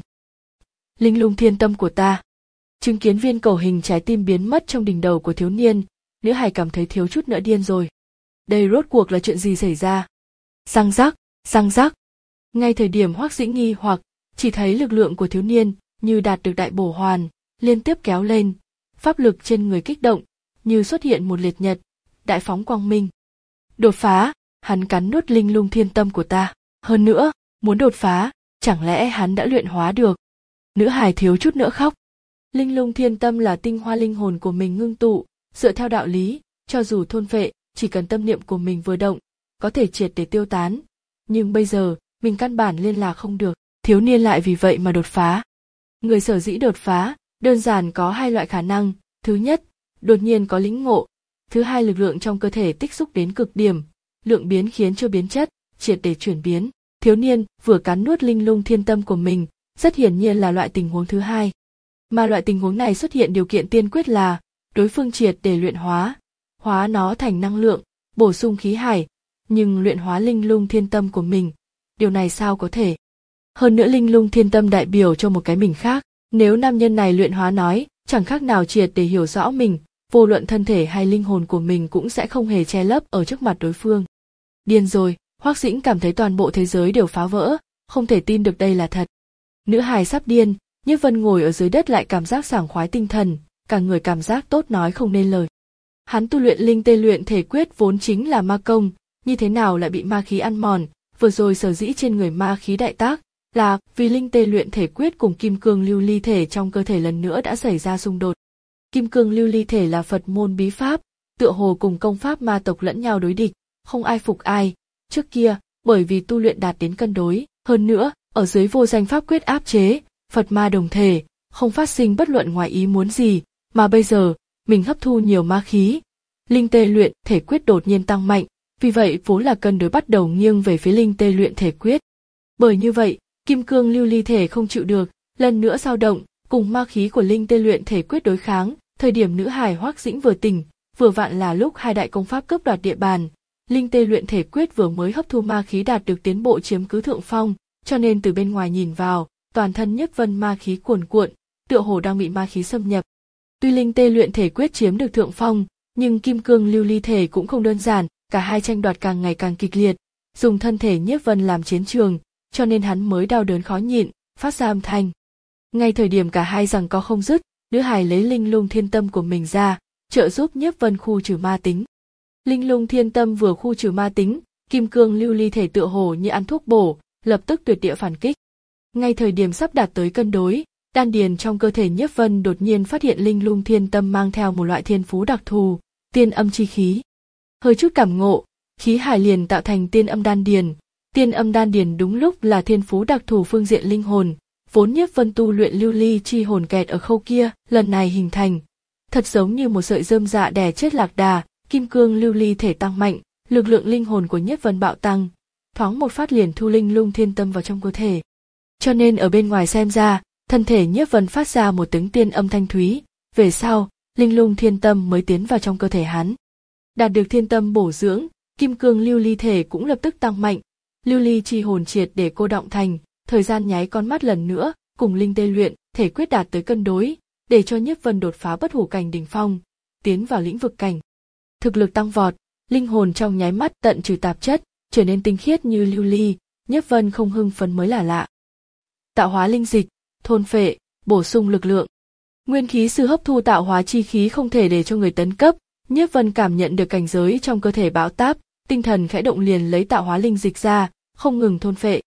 Linh lung thiên tâm của ta. Chứng kiến viên cầu hình trái tim biến mất trong đỉnh đầu của thiếu niên, nữ hải cảm thấy thiếu chút nữa điên rồi. Đây rốt cuộc là chuyện gì xảy ra? Răng rắc, răng rắc. Ngay thời điểm Hoắc Dĩ nghi hoặc, chỉ thấy lực lượng của thiếu niên như đạt được đại bổ hoàn, liên tiếp kéo lên, pháp lực trên người kích động, như xuất hiện một liệt nhật, đại phóng quang minh. Đột phá, hắn cắn nuốt linh lung thiên tâm của ta. Hơn nữa, muốn đột phá, chẳng lẽ hắn đã luyện hóa được? Nữ hài thiếu chút nữa khóc. Linh lung thiên tâm là tinh hoa linh hồn của mình ngưng tụ, dựa theo đạo lý, cho dù thôn phệ, chỉ cần tâm niệm của mình vừa động, có thể triệt để tiêu tán. Nhưng bây giờ, mình căn bản liên lạc không được, thiếu niên lại vì vậy mà đột phá. Người sở dĩ đột phá, đơn giản có hai loại khả năng. Thứ nhất, đột nhiên có lĩnh ngộ. Thứ hai, lực lượng trong cơ thể tích xúc đến cực điểm, lượng biến khiến cho biến chất, triệt để chuyển biến. Thiếu niên vừa cắn nuốt linh lung thiên tâm của mình, rất hiển nhiên là loại tình huống thứ hai. Mà loại tình huống này xuất hiện điều kiện tiên quyết là đối phương triệt để luyện hóa, hóa nó thành năng lượng, bổ sung khí hải, nhưng luyện hóa linh lung thiên tâm của mình, điều này sao có thể? Hơn nữa linh lung thiên tâm đại biểu cho một cái mình khác, nếu nam nhân này luyện hóa nói, chẳng khác nào triệt để hiểu rõ mình, vô luận thân thể hay linh hồn của mình cũng sẽ không hề che lấp ở trước mặt đối phương. Điên rồi, Hoắc Dĩnh cảm thấy toàn bộ thế giới đều phá vỡ, không thể tin được đây là thật. Nữ hài sắp điên, Nhiếp Vân ngồi ở dưới đất lại cảm giác sảng khoái tinh thần, cả người cảm giác tốt nói không nên lời. Hắn tu luyện linh tê luyện thể quyết vốn chính là ma công, như thế nào lại bị ma khí ăn mòn, vừa rồi sở dĩ trên người ma khí đại tác, là vì linh tê luyện thể quyết cùng kim cương lưu ly thể trong cơ thể lần nữa đã xảy ra xung đột. Kim cương lưu ly thể là Phật môn bí pháp, tựa hồ cùng công pháp ma tộc lẫn nhau đối địch, không ai phục ai. Trước kia, bởi vì tu luyện đạt đến cân đối, hơn nữa, ở dưới vô danh pháp quyết áp chế, Phật ma đồng thể, không phát sinh bất luận ngoài ý muốn gì, mà bây giờ, mình hấp thu nhiều ma khí. Linh tê luyện thể quyết đột nhiên tăng mạnh, vì vậy vốn là cân đối bắt đầu nghiêng về phía linh tê luyện thể quyết. Bởi như vậy, kim cương lưu ly thể không chịu được, lần nữa dao động, cùng ma khí của linh tê luyện thể quyết đối kháng. Thời điểm nữ hài Hoắc Dĩnh vừa tỉnh, vừa vặn là lúc hai đại công pháp cướp đoạt địa bàn, linh tê luyện thể quyết vừa mới hấp thu ma khí đạt được tiến bộ chiếm cứ thượng phong, cho nên từ bên ngoài nhìn vào, toàn thân Nhiếp Vân ma khí cuồn cuộn, tựa hồ đang bị ma khí xâm nhập. Tuy linh tê luyện thể quyết chiếm được thượng phong, nhưng kim cương lưu ly thể cũng không đơn giản, cả hai tranh đoạt càng ngày càng kịch liệt, dùng thân thể Nhiếp Vân làm chiến trường, cho nên hắn mới đau đớn khó nhịn, phát ra âm thanh. Ngay thời điểm cả hai giằng co không dứt, nữ hài lấy linh lung thiên tâm của mình ra, trợ giúp Nhiếp Vân khu trừ ma tính. Linh lung thiên tâm vừa khu trừ ma tính, kim cương lưu ly thể tựa hồ như ăn thuốc bổ, lập tức tuyệt địa phản kích. Ngay thời điểm sắp đạt tới cân đối, đan điền trong cơ thể Nhiếp Vân đột nhiên phát hiện linh lung thiên tâm mang theo một loại thiên phú đặc thù, tiên âm chi khí. Hơi chút cảm ngộ, khí hải liền tạo thành tiên âm đan điền. Tiên âm đan điền đúng lúc là thiên phú đặc thù phương diện linh hồn, vốn Nhiếp Vân tu luyện lưu ly chi hồn kẹt ở khâu kia, lần này hình thành, thật giống như một sợi rơm dạ đè chết lạc đà. Kim cương lưu ly thể tăng mạnh, lực lượng linh hồn của Nhiếp Vân bạo tăng, thoáng một phát liền thu linh lung thiên tâm vào trong cơ thể. Cho nên ở bên ngoài xem ra, thân thể Nhiếp Vân phát ra một tiếng tiên âm thanh thúy, về sau, linh lung thiên tâm mới tiến vào trong cơ thể hắn. Đạt được thiên tâm bổ dưỡng, kim cương lưu ly thể cũng lập tức tăng mạnh, lưu ly chi hồn triệt để cô đọng thành, thời gian nháy con mắt lần nữa, cùng linh tê luyện, thể quyết đạt tới cân đối, để cho Nhiếp Vân đột phá bất hủ cảnh đỉnh phong, tiến vào lĩnh vực cảnh. Thực lực tăng vọt, linh hồn trong nháy mắt tận trừ tạp chất, trở nên tinh khiết như lưu ly, Nhiếp Vân không hưng phấn mới là lạ. Tạo hóa linh dịch, thôn phệ, bổ sung lực lượng. Nguyên khí sư hấp thu tạo hóa chi khí không thể để cho người tấn cấp, Nhiếp Vân cảm nhận được cảnh giới trong cơ thể bão táp, tinh thần khẽ động liền lấy tạo hóa linh dịch ra, không ngừng thôn phệ.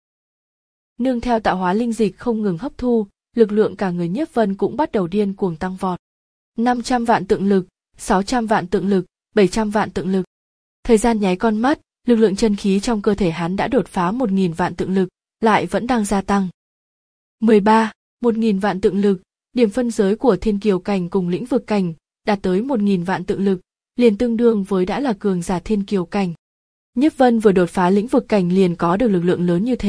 Nương theo tạo hóa linh dịch không ngừng hấp thu, lực lượng cả người Nhiếp Vân cũng bắt đầu điên cuồng tăng vọt. năm trăm vạn tượng lực, sáu trăm vạn tượng lực, bảy trăm vạn tượng lực. Thời gian nháy con mắt, lực lượng chân khí trong cơ thể hắn đã đột phá một nghìn vạn tượng lực, lại vẫn đang gia tăng. mười ba, một nghìn vạn tượng lực, điểm phân giới của thiên kiều cảnh cùng lĩnh vực cảnh, đạt tới một nghìn vạn tượng lực, liền tương đương với đã là cường giả thiên kiều cảnh. Nhiếp Vân vừa đột phá lĩnh vực cảnh liền có được lực lượng lớn như thế,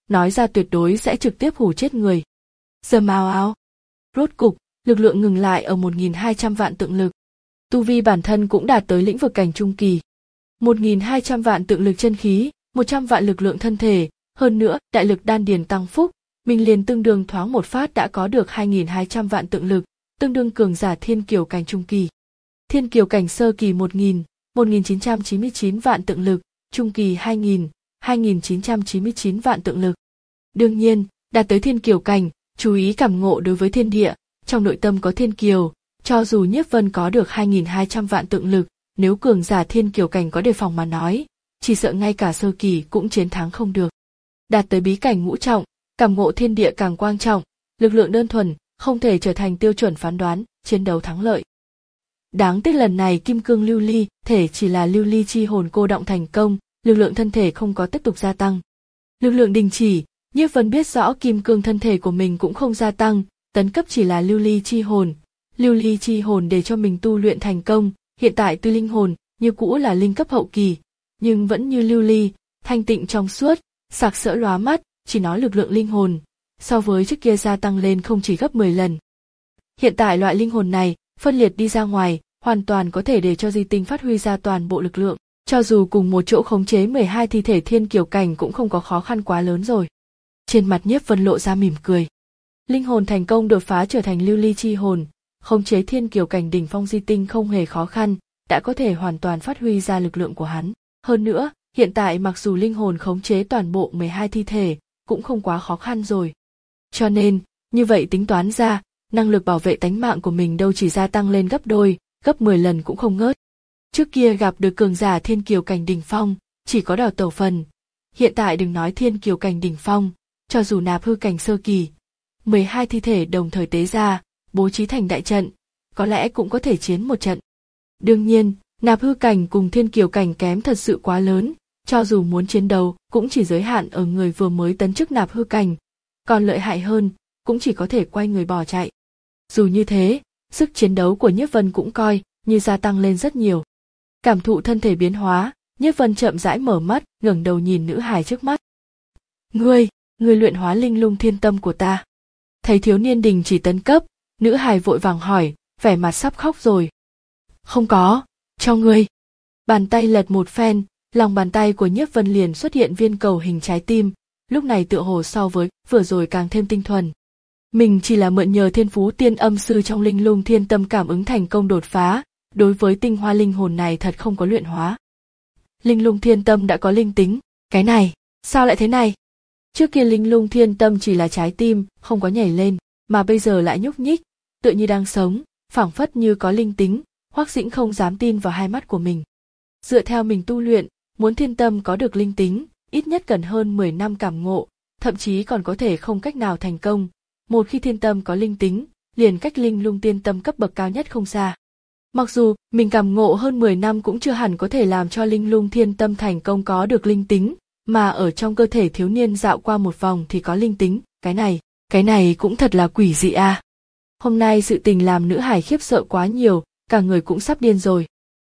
nói ra tuyệt đối sẽ trực tiếp hù chết người. Dầm ào ào. Rốt cục, lực lượng ngừng lại ở một nghìn hai trăm vạn tượng lực. Tu vi bản thân cũng đạt tới lĩnh vực cảnh trung kỳ. một nghìn hai trăm vạn tượng lực chân khí, một trăm vạn lực lượng thân thể, hơn nữa, đại lực đan điền tăng phúc, mình liền tương đương thoáng một phát đã có được hai nghìn hai trăm vạn tượng lực, tương đương cường giả thiên kiều cảnh trung kỳ. Thiên kiều cảnh sơ kỳ một nghìn, một nghìn chín trăm chín mươi chín vạn tượng lực, trung kỳ hai nghìn, hai nghìn chín trăm chín mươi chín vạn tượng lực. Đương nhiên, đạt tới thiên kiều cảnh, chú ý cảm ngộ đối với thiên địa, trong nội tâm có thiên kiều, cho dù Nhiếp Vân có được hai nghìn hai trăm vạn tượng lực, nếu cường giả thiên kiều cảnh có đề phòng mà nói, chỉ sợ ngay cả sơ kỳ cũng chiến thắng không được. Đạt tới bí cảnh ngũ trọng, cảm ngộ thiên địa càng quan trọng, lực lượng đơn thuần không thể trở thành tiêu chuẩn phán đoán chiến đấu thắng lợi. Đáng tiếc lần này kim cương lưu ly thể chỉ là lưu ly chi hồn cô động thành công, lực lượng thân thể không có tiếp tục gia tăng. Lực lượng đình chỉ, Nhiếp Vân biết rõ kim cương thân thể của mình cũng không gia tăng, tấn cấp chỉ là lưu ly chi hồn. Lưu ly chi hồn để cho mình tu luyện thành công, hiện tại tuy linh hồn như cũ là linh cấp hậu kỳ, nhưng vẫn như lưu ly, thanh tịnh trong suốt, sặc sỡ lóa mắt, chỉ nói lực lượng linh hồn, so với trước kia gia tăng lên không chỉ gấp mười lần. Hiện tại loại linh hồn này, phân liệt đi ra ngoài, hoàn toàn có thể để cho di tinh phát huy ra toàn bộ lực lượng, cho dù cùng một chỗ khống chế mười hai thi thể thiên kiều cảnh cũng không có khó khăn quá lớn rồi. Trên mặt Nhiếp Vân lộ ra mỉm cười. Linh hồn thành công đột phá trở thành lưu ly chi hồn, khống chế thiên kiều cảnh đỉnh phong di tinh không hề khó khăn, đã có thể hoàn toàn phát huy ra lực lượng của hắn. Hơn nữa, hiện tại mặc dù linh hồn khống chế toàn bộ mười hai thi thể, cũng không quá khó khăn rồi. Cho nên, như vậy tính toán ra, năng lực bảo vệ tánh mạng của mình đâu chỉ gia tăng lên gấp đôi, gấp mười lần cũng không ngớt. Trước kia gặp được cường giả thiên kiều cảnh đỉnh phong, chỉ có đào tẩu phần. Hiện tại đừng nói thiên kiều cảnh đỉnh phong, cho dù nạp hư cảnh sơ kỳ, mười hai thi thể đồng thời tế ra, bố trí thành đại trận, có lẽ cũng có thể chiến một trận. Đương nhiên, nạp hư cảnh cùng thiên kiều cảnh kém thật sự quá lớn, cho dù muốn chiến đấu cũng chỉ giới hạn ở người vừa mới tấn chức nạp hư cảnh, còn lợi hại hơn, cũng chỉ có thể quay người bỏ chạy. Dù như thế, sức chiến đấu của Nhiếp Vân cũng coi như gia tăng lên rất nhiều. Cảm thụ thân thể biến hóa, Nhiếp Vân chậm rãi mở mắt, ngẩng đầu nhìn nữ hài trước mắt. Ngươi, ngươi luyện hóa linh lung thiên tâm của ta. Thấy thiếu niên đình chỉ tấn cấp, nữ hài vội vàng hỏi, vẻ mặt sắp khóc rồi. Không có, cho ngươi. Bàn tay lật một phen, lòng bàn tay của Nhiếp Vân liền xuất hiện viên cầu hình trái tim, lúc này tựa hồ so với vừa rồi càng thêm tinh thuần. Mình chỉ là mượn nhờ thiên phú tiên âm sư trong linh lung thiên tâm cảm ứng thành công đột phá, đối với tinh hoa linh hồn này thật không có luyện hóa. Linh lung thiên tâm đã có linh tính, cái này, sao lại thế này? Trước kia linh lung thiên tâm chỉ là trái tim, không có nhảy lên, mà bây giờ lại nhúc nhích, tựa như đang sống, phảng phất như có linh tính, Hoắc Dĩnh không dám tin vào hai mắt của mình. Dựa theo mình tu luyện, muốn thiên tâm có được linh tính, ít nhất cần hơn mười năm cảm ngộ, thậm chí còn có thể không cách nào thành công. Một khi thiên tâm có linh tính, liền cách linh lung tiên tâm cấp bậc cao nhất không xa. Mặc dù mình cảm ngộ hơn mười năm cũng chưa hẳn có thể làm cho linh lung thiên tâm thành công có được linh tính, mà ở trong cơ thể thiếu niên dạo qua một vòng thì có linh tính, cái này, cái này cũng thật là quỷ dị a. À. Hôm nay sự tình làm nữ hải khiếp sợ quá nhiều, cả người cũng sắp điên rồi.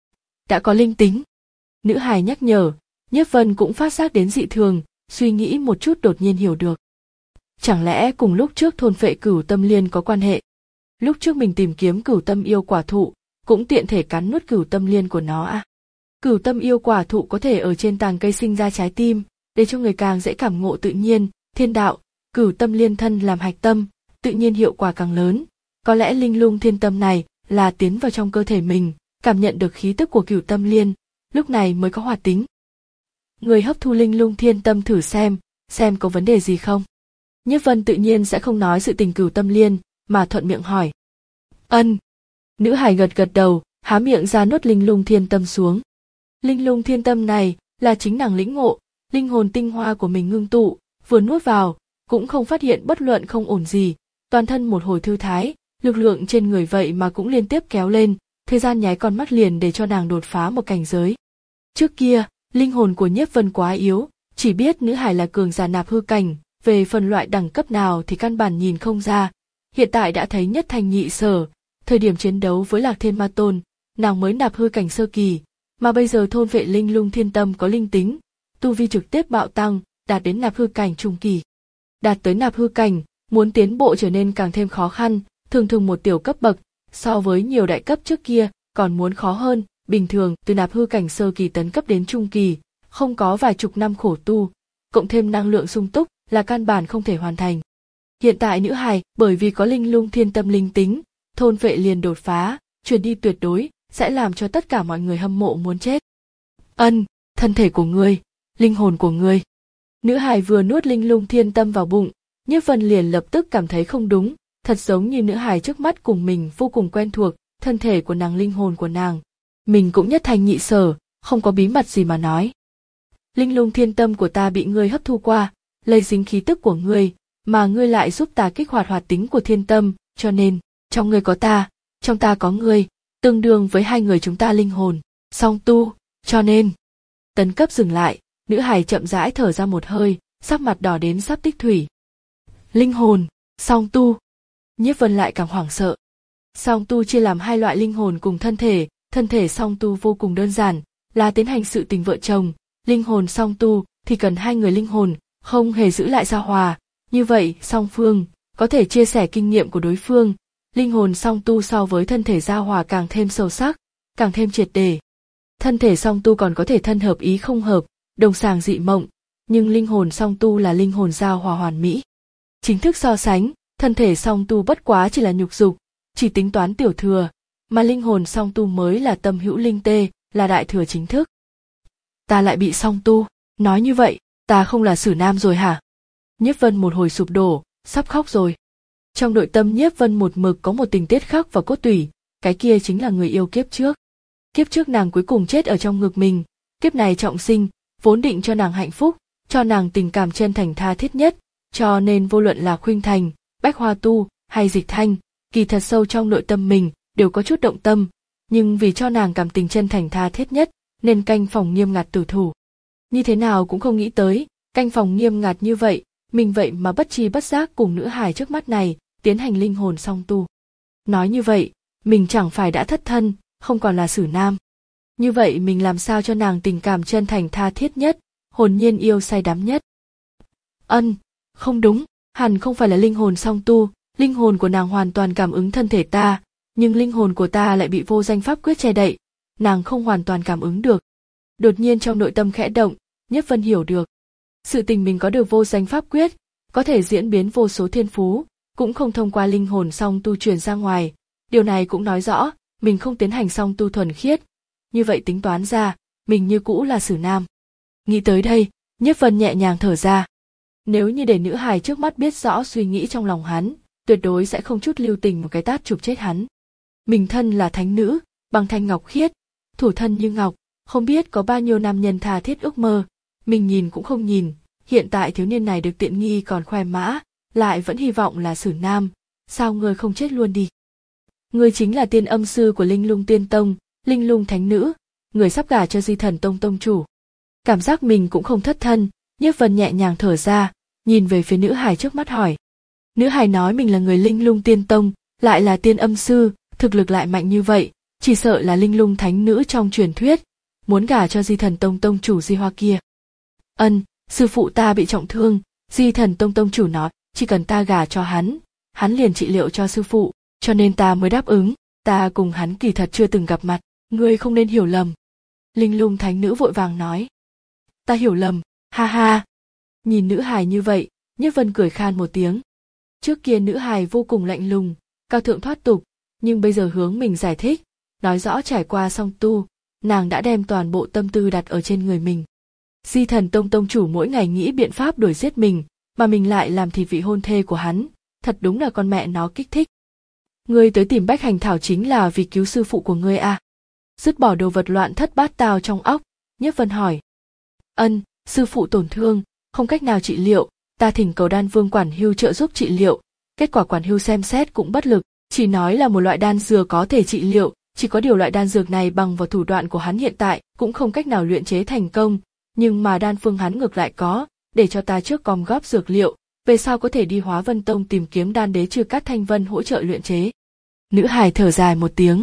Đã có linh tính. Nữ hải nhắc nhở, Nhiếp Vân cũng phát giác đến dị thường, suy nghĩ một chút đột nhiên hiểu được. Chẳng lẽ cùng lúc trước thôn phệ cửu tâm liên có quan hệ? Lúc trước mình tìm kiếm cửu tâm yêu quả thụ, cũng tiện thể cắn nuốt cửu tâm liên của nó à? Cửu tâm yêu quả thụ có thể ở trên tàng cây sinh ra trái tim, để cho người càng dễ cảm ngộ tự nhiên, thiên đạo, cửu tâm liên thân làm hạch tâm, tự nhiên hiệu quả càng lớn. Có lẽ linh lung thiên tâm này là tiến vào trong cơ thể mình, cảm nhận được khí tức của cửu tâm liên, lúc này mới có hoạt tính. Người hấp thu linh lung thiên tâm thử xem, xem có vấn đề gì không. Nhiếp Vân tự nhiên sẽ không nói sự tình cửu tâm liên, mà thuận miệng hỏi. Ân. Nữ hài gật gật đầu, há miệng ra nuốt linh lung thiên tâm xuống. Linh lung thiên tâm này là chính nàng lĩnh ngộ, linh hồn tinh hoa của mình ngưng tụ, vừa nuốt vào, cũng không phát hiện bất luận không ổn gì, toàn thân một hồi thư thái, lực lượng trên người vậy mà cũng liên tiếp kéo lên, thời gian nháy con mắt liền để cho nàng đột phá một cảnh giới. Trước kia, linh hồn của Nhiếp Vân quá yếu, chỉ biết nữ hải là cường giả nạp hư cảnh, về phần loại đẳng cấp nào thì căn bản nhìn không ra. Hiện tại đã thấy nhất thành nhị sở, thời điểm chiến đấu với Lạc Thiên Ma Tôn, nàng mới nạp hư cảnh sơ kỳ, mà bây giờ thôn vệ linh lung thiên tâm có linh tính, tu vi trực tiếp bạo tăng, đạt đến nạp hư cảnh trung kỳ. đạt tới nạp hư cảnh, muốn tiến bộ trở nên càng thêm khó khăn, thường thường một tiểu cấp bậc, so với nhiều đại cấp trước kia, còn muốn khó hơn, bình thường từ nạp hư cảnh sơ kỳ tấn cấp đến trung kỳ, không có vài chục năm khổ tu, cộng thêm năng lượng sung túc là căn bản không thể hoàn thành. Hiện tại nữ hài bởi vì có linh lung thiên tâm linh tính, thôn vệ liền đột phá, truyền đi tuyệt đối, sẽ làm cho tất cả mọi người hâm mộ muốn chết. Ân, thân thể của ngươi, linh hồn của ngươi. Nữ hài vừa nuốt linh lung thiên tâm vào bụng, Nhiếp Vân liền lập tức cảm thấy không đúng, thật giống như nữ hài trước mắt cùng mình vô cùng quen thuộc, thân thể của nàng linh hồn của nàng. Mình cũng nhất thanh nhị sở, không có bí mật gì mà nói. Linh lung thiên tâm của ta bị ngươi hấp thu qua, lây dính khí tức của ngươi, mà ngươi lại giúp ta kích hoạt hoạt tính của thiên tâm, cho nên, trong ngươi có ta, trong ta có ngươi, tương đương với hai người chúng ta linh hồn, song tu, cho nên. Tấn cấp dừng lại, nữ hài chậm rãi thở ra một hơi, sắc mặt đỏ đến sắp tích thủy. Linh hồn, song tu. Nhiếp Vân lại càng hoảng sợ. Song tu chia làm hai loại linh hồn cùng thân thể, thân thể song tu vô cùng đơn giản, là tiến hành sự tình vợ chồng, linh hồn song tu thì cần hai người linh hồn, không hề giữ lại giao hòa, như vậy song phương có thể chia sẻ kinh nghiệm của đối phương, linh hồn song tu so với thân thể giao hòa càng thêm sâu sắc, càng thêm triệt để. Thân thể song tu còn có thể thân hợp ý không hợp, đồng sàng dị mộng, nhưng linh hồn song tu là linh hồn giao hòa hoàn mỹ. Chính thức so sánh, thân thể song tu bất quá chỉ là nhục dục, chỉ tính toán tiểu thừa, mà linh hồn song tu mới là tâm hữu linh tê, là đại thừa chính thức. Ta lại bị song tu, nói như vậy, ta không là Sử Nam rồi hả? Nhiếp Vân một hồi sụp đổ, sắp khóc rồi. Trong nội tâm Nhiếp Vân một mực có một tình tiết khắc vào cốt tủy, cái kia chính là người yêu kiếp trước. Kiếp trước nàng cuối cùng chết ở trong ngực mình, kiếp này trọng sinh, vốn định cho nàng hạnh phúc, cho nàng tình cảm chân thành tha thiết nhất, cho nên vô luận là Khuynh Thành, Bách Hoa Tu hay Dịch Thanh, kỳ thật sâu trong nội tâm mình đều có chút động tâm, nhưng vì cho nàng cảm tình chân thành tha thiết nhất, nên canh phòng nghiêm ngặt tử thủ. Như thế nào cũng không nghĩ tới, canh phòng nghiêm ngặt như vậy, mình vậy mà bất tri bất giác cùng nữ hài trước mắt này tiến hành linh hồn song tu. Nói như vậy, mình chẳng phải đã thất thân, không còn là Sử Nam. Như vậy mình làm sao cho nàng tình cảm chân thành tha thiết nhất, hồn nhiên yêu say đắm nhất? Ân, không đúng, hẳn không phải là linh hồn song tu, linh hồn của nàng hoàn toàn cảm ứng thân thể ta, nhưng linh hồn của ta lại bị vô danh pháp quyết che đậy, nàng không hoàn toàn cảm ứng được. Đột nhiên trong nội tâm khẽ động, Nhiếp Vân hiểu được. Sự tình mình có được vô danh pháp quyết, có thể diễn biến vô số thiên phú, cũng không thông qua linh hồn song tu truyền ra ngoài. Điều này cũng nói rõ, mình không tiến hành song tu thuần khiết. Như vậy tính toán ra, mình như cũ là Sử Nam. Nghĩ tới đây, Nhiếp Vân nhẹ nhàng thở ra. Nếu như để nữ hài trước mắt biết rõ suy nghĩ trong lòng hắn, tuyệt đối sẽ không chút lưu tình một cái tát chụp chết hắn. Mình thân là thánh nữ, bằng thanh ngọc khiết, thủ thân như ngọc, không biết có bao nhiêu nam nhân tha thiết ước mơ, mình nhìn cũng không nhìn, hiện tại thiếu niên này được tiện nghi còn khoe mã, lại vẫn hy vọng là Sử Nam, sao ngươi không chết luôn đi? Ngươi chính là tiên âm sư của Linh Lung Tiên Tông, Linh Lung Thánh Nữ, người sắp gả cho Di Thần Tông tông chủ. Cảm giác mình cũng không thất thân, Nhiếp Vân nhẹ nhàng thở ra, nhìn về phía nữ hài trước mắt hỏi. Nữ hài nói mình là người Linh Lung Tiên Tông, lại là tiên âm sư, thực lực lại mạnh như vậy, chỉ sợ là Linh Lung Thánh Nữ trong truyền thuyết, muốn gả cho Di Thần Tông tông chủ Di Hoa kia. Ân, sư phụ ta bị trọng thương, Di Thần Tông tông chủ nói, chỉ cần ta gả cho hắn, hắn liền trị liệu cho sư phụ, cho nên ta mới đáp ứng, ta cùng hắn kỳ thật chưa từng gặp mặt, ngươi không nên hiểu lầm. Linh Lung Thánh Nữ vội vàng nói. Ta hiểu lầm, ha ha. Nhìn nữ hài như vậy, Nhiếp Vân cười khan một tiếng. Trước kia nữ hài vô cùng lạnh lùng, cao thượng thoát tục, nhưng bây giờ hướng mình giải thích, nói rõ trải qua song tu, nàng đã đem toàn bộ tâm tư đặt ở trên người mình. Di Thần Tông tông chủ mỗi ngày nghĩ biện pháp đuổi giết mình, mà mình lại làm thịt vị hôn thê của hắn, thật đúng là con mẹ nó kích thích. Ngươi tới tìm Bách Hành Thảo chính là vì cứu sư phụ của ngươi à? Dứt bỏ đồ vật loạn thất bát tao trong óc, Nhiếp Vân hỏi. Ân, sư phụ tổn thương, không cách nào trị liệu, ta thỉnh cầu Đan Vương Quản Hưu trợ giúp trị liệu, kết quả Quản Hưu xem xét cũng bất lực, chỉ nói là một loại đan dược có thể trị liệu, chỉ có điều loại đan dược này bằng vào thủ đoạn của hắn hiện tại cũng không cách nào luyện chế thành công, nhưng mà đan phương hắn ngược lại có, để cho ta trước gom góp dược liệu, về sau có thể đi Hóa Vân Tông tìm kiếm đan đế Trư Cát Thanh Vân hỗ trợ luyện chế. Nữ hài thở dài một tiếng.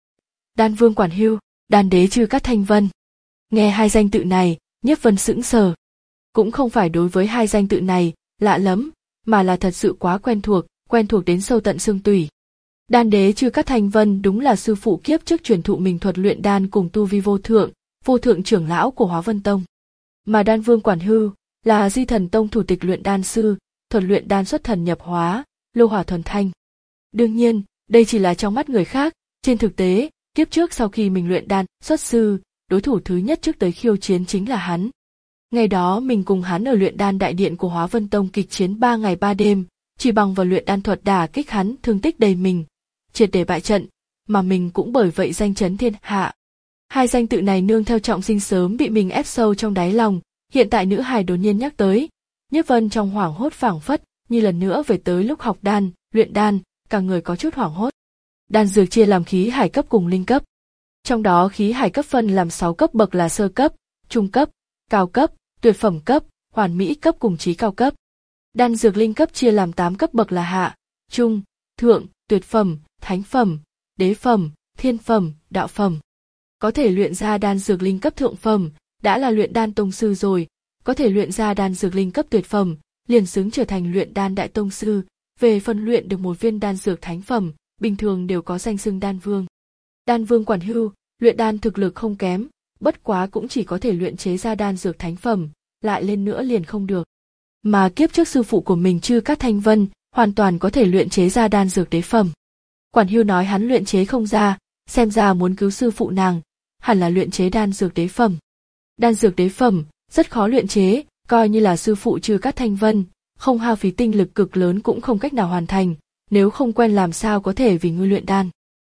Đan Vương Quản Hưu, đan đế Trư Cát Thanh Vân. Nghe hai danh tự này, Nhiếp Vân sững sờ. Cũng không phải đối với hai danh tự này lạ lắm, mà là thật sự quá quen thuộc, quen thuộc đến sâu tận xương tủy. Đan đế Chư Cát Thanh Vân đúng là sư phụ kiếp trước truyền thụ mình thuật luyện đan cùng tu vi vô thượng, vô thượng trưởng lão của Hóa Vân Tông. Mà Đan Vương Quản Hưu là Di Thần Tông thủ tịch luyện đan sư, thuật luyện đan xuất thần nhập hóa, lô hỏa thuần thanh. Đương nhiên, đây chỉ là trong mắt người khác, trên thực tế, kiếp trước sau khi mình luyện đan xuất sư, đối thủ thứ nhất trước tới khiêu chiến chính là hắn. Ngày đó mình cùng hắn ở luyện đan đại điện của Hóa Vân Tông kịch chiến ba ngày ba đêm, chỉ bằng vào luyện đan thuật đả kích hắn thương tích đầy mình, triệt để bại trận, mà mình cũng bởi vậy danh chấn thiên hạ. Hai danh tự này nương theo Trọng Sinh sớm bị mình ép sâu trong đáy lòng, hiện tại nữ hài đột nhiên nhắc tới, Nhiếp Vân trong hoảng hốt phảng phất, như lần nữa về tới lúc học đan, luyện đan, cả người có chút hoảng hốt. Đan dược chia làm khí hải cấp cùng linh cấp. Trong đó khí hải cấp phân làm sáu cấp bậc là sơ cấp, trung cấp, cao cấp, tuyệt phẩm cấp, hoàn mỹ cấp cùng chí cao cấp. Đan dược linh cấp chia làm tám cấp bậc là hạ, trung, thượng, tuyệt phẩm, thánh phẩm, đế phẩm, thiên phẩm, đạo phẩm. Có thể luyện ra đan dược linh cấp thượng phẩm, đã là luyện đan tông sư rồi, có thể luyện ra đan dược linh cấp tuyệt phẩm, liền xứng trở thành luyện đan đại tông sư, về phần luyện được một viên đan dược thánh phẩm, bình thường đều có danh xưng đan vương. Đan Vương Quản Hưu, luyện đan thực lực không kém, bất quá cũng chỉ có thể luyện chế ra đan dược thánh phẩm, lại lên nữa liền không được. Mà kiếp trước sư phụ của mình Chư Cát Thanh Vân, hoàn toàn có thể luyện chế ra đan dược đế phẩm. Quản Hưu nói hắn luyện chế không ra, xem ra muốn cứu sư phụ nàng, hẳn là luyện chế đan dược đế phẩm. Đan dược đế phẩm, rất khó luyện chế, coi như là sư phụ Chư Cát Thanh Vân, không hao phí tinh lực cực lớn cũng không cách nào hoàn thành, nếu không quen làm sao có thể vì ngươi luyện đan.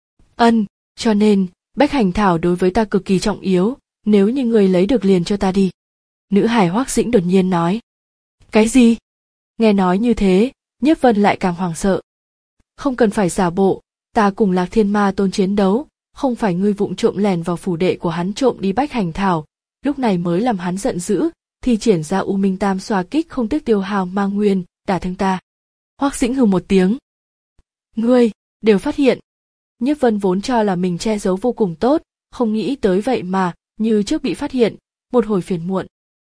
Ân, cho nên, bách hành thảo đối với ta cực kỳ trọng yếu, nếu như ngươi lấy được liền cho ta đi. Nữ hải Hoắc Dĩnh đột nhiên nói. Cái gì? Nghe nói như thế, Nhiếp Vân lại càng hoảng sợ. Không cần phải giả bộ, ta cùng Lạc Thiên Ma Tôn chiến đấu, không phải ngươi vụng trộm lẻn vào phủ đệ của hắn trộm đi bách hành thảo, lúc này mới làm hắn giận dữ, thì triển ra U Minh Tam Xoa Kích không tiếc tiêu hao ma nguyên, đả thương ta. Hoắc Dĩnh hừ một tiếng. Ngươi, đều phát hiện. Nhiếp Vân vốn cho là mình che giấu vô cùng tốt, không nghĩ tới vậy mà, như trước bị phát hiện, một hồi phiền muộn.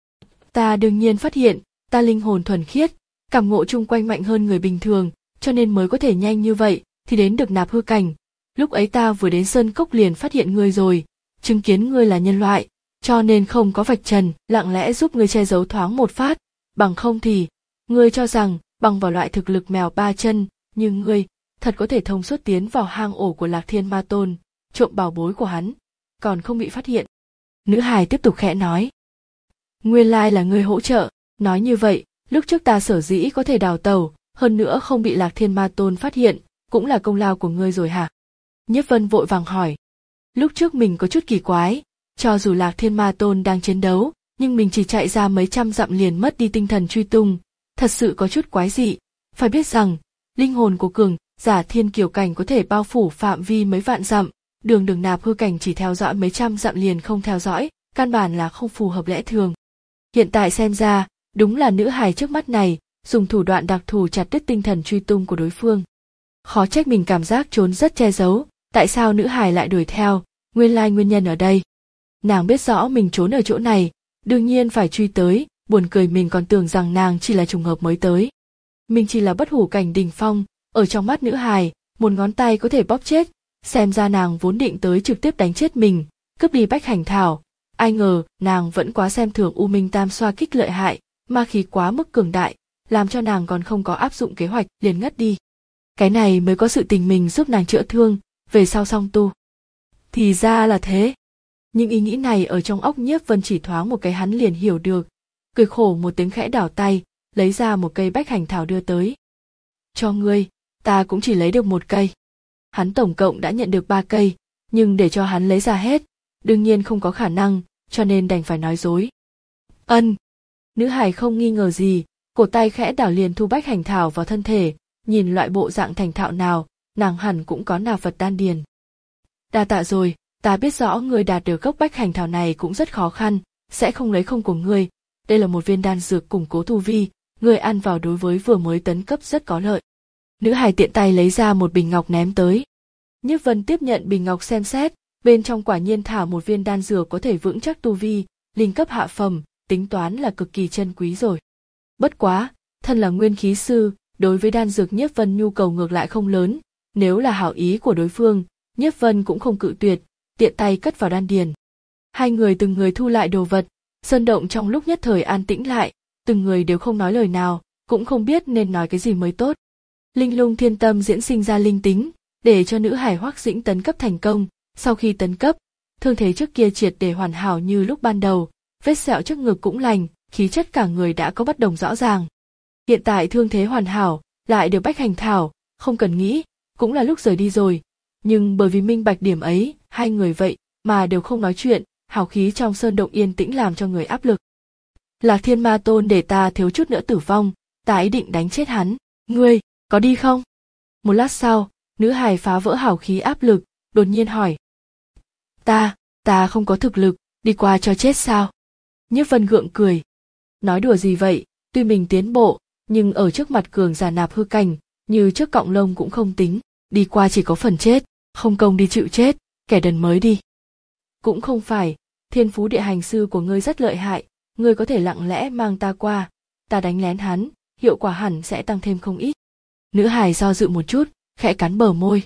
Ta đương nhiên phát hiện, ta linh hồn thuần khiết, cảm ngộ chung quanh mạnh hơn người bình thường, cho nên mới có thể nhanh như vậy, thì đến được nạp hư cảnh. Lúc ấy ta vừa đến Sơn Cốc liền phát hiện ngươi rồi, chứng kiến ngươi là nhân loại, cho nên không có vạch trần, lặng lẽ giúp ngươi che giấu thoáng một phát, bằng không thì, ngươi cho rằng, bằng vào loại thực lực mèo ba chân, như ngươi, thật có thể thông suốt tiến vào hang ổ của Lạc Thiên Ma Tôn, trộm bảo bối của hắn, còn không bị phát hiện. Nữ hài tiếp tục khẽ nói. Nguyên lai là ngươi hỗ trợ, nói như vậy, lúc trước ta sở dĩ có thể đào tẩu, hơn nữa không bị Lạc Thiên Ma Tôn phát hiện, cũng là công lao của ngươi rồi hả? Nhiếp Vân vội vàng hỏi. Lúc trước mình có chút kỳ quái, cho dù Lạc Thiên Ma Tôn đang chiến đấu, nhưng mình chỉ chạy ra mấy trăm dặm liền mất đi tinh thần truy tung, thật sự có chút quái dị. Phải biết rằng, linh hồn của cường giả thiên kiều cảnh có thể bao phủ phạm vi mấy vạn dặm, đường đường nạp hư cảnh chỉ theo dõi mấy trăm dặm liền không theo dõi, căn bản là không phù hợp lẽ thường. Hiện tại xem ra, đúng là nữ hài trước mắt này, dùng thủ đoạn đặc thù chặt đứt tinh thần truy tung của đối phương. Khó trách mình cảm giác trốn rất che giấu, tại sao nữ hài lại đuổi theo, nguyên lai nguyên nhân ở đây. Nàng biết rõ mình trốn ở chỗ này, đương nhiên phải truy tới, buồn cười mình còn tưởng rằng nàng chỉ là trùng hợp mới tới. Mình chỉ là bất hủ cảnh đỉnh phong, ở trong mắt nữ hài, một ngón tay có thể bóp chết, xem ra nàng vốn định tới trực tiếp đánh chết mình, cướp đi bách hành thảo. Ai ngờ, nàng vẫn quá xem thường U Minh Tam Xoa Kích lợi hại, ma khí quá mức cường đại, làm cho nàng còn không có áp dụng kế hoạch liền ngất đi. Cái này mới có sự tình mình giúp nàng chữa thương, về sau song tu. Thì ra là thế. Những ý nghĩ này ở trong óc Nhiếp Vân chỉ thoáng một cái hắn liền hiểu được, cười khổ một tiếng khẽ đảo tay, lấy ra một cây bách hành thảo đưa tới. Cho ngươi, ta cũng chỉ lấy được một cây. Hắn tổng cộng đã nhận được ba cây, nhưng để cho hắn lấy ra hết, đương nhiên không có khả năng, cho nên đành phải nói dối. Ân. Nữ hài không nghi ngờ gì, cổ tay khẽ đảo liền thu bách hành thảo vào thân thể, nhìn loại bộ dạng thành thạo nào, nàng hẳn cũng có nạp vật đan điền. Đa tạ rồi, ta biết rõ người đạt được gốc bách hành thảo này cũng rất khó khăn, sẽ không lấy không của ngươi. Đây là một viên đan dược củng cố tu vi, ngươi ăn vào đối với vừa mới tấn cấp rất có lợi. Nữ hài tiện tay lấy ra một bình ngọc ném tới. Nhiếp Vân tiếp nhận bình ngọc xem xét, bên trong quả nhiên thả một viên đan dược có thể vững chắc tu vi, linh cấp hạ phẩm, tính toán là cực kỳ chân quý rồi. Bất quá, thân là nguyên khí sư, Đối với đan dược Nhiếp Vân nhu cầu ngược lại không lớn, nếu là hảo ý của đối phương, Nhiếp Vân cũng không cự tuyệt, tiện tay cất vào đan điền. Hai người từng người thu lại đồ vật, sơn động trong lúc nhất thời an tĩnh lại, từng người đều không nói lời nào, cũng không biết nên nói cái gì mới tốt. Linh Lung Thiên Tâm diễn sinh ra linh tính, để cho nữ hải Hoắc Dĩnh tấn cấp thành công, sau khi tấn cấp, thương thế trước kia triệt để hoàn hảo như lúc ban đầu, vết sẹo trước ngực cũng lành, khí chất cả người đã có bất đồng rõ ràng. Hiện tại thương thế hoàn hảo, lại được Bách Hành Thảo, không cần nghĩ, cũng là lúc rời đi rồi, nhưng bởi vì minh bạch điểm ấy, hai người vậy mà đều không nói chuyện, hào khí trong sơn động yên tĩnh làm cho người áp lực. Lạc Thiên Ma Tôn để ta thiếu chút nữa tử vong, ta ý định đánh chết hắn, ngươi, có đi không? Một lát sau, nữ hài phá vỡ hào khí áp lực, đột nhiên hỏi. Ta, ta không có thực lực, đi qua cho chết sao? Nhiếp Vân gượng cười. Nói đùa gì vậy, tuy mình tiến bộ, nhưng ở trước mặt cường giả nạp hư cảnh, như trước cọng lông cũng không tính, đi qua chỉ có phần chết, không công đi chịu chết, kẻ đần mới đi. Cũng không phải, thiên phú địa hành sư của ngươi rất lợi hại, ngươi có thể lặng lẽ mang ta qua, ta đánh lén hắn, hiệu quả hẳn sẽ tăng thêm không ít. Nữ hài do dự một chút, khẽ cắn bờ môi.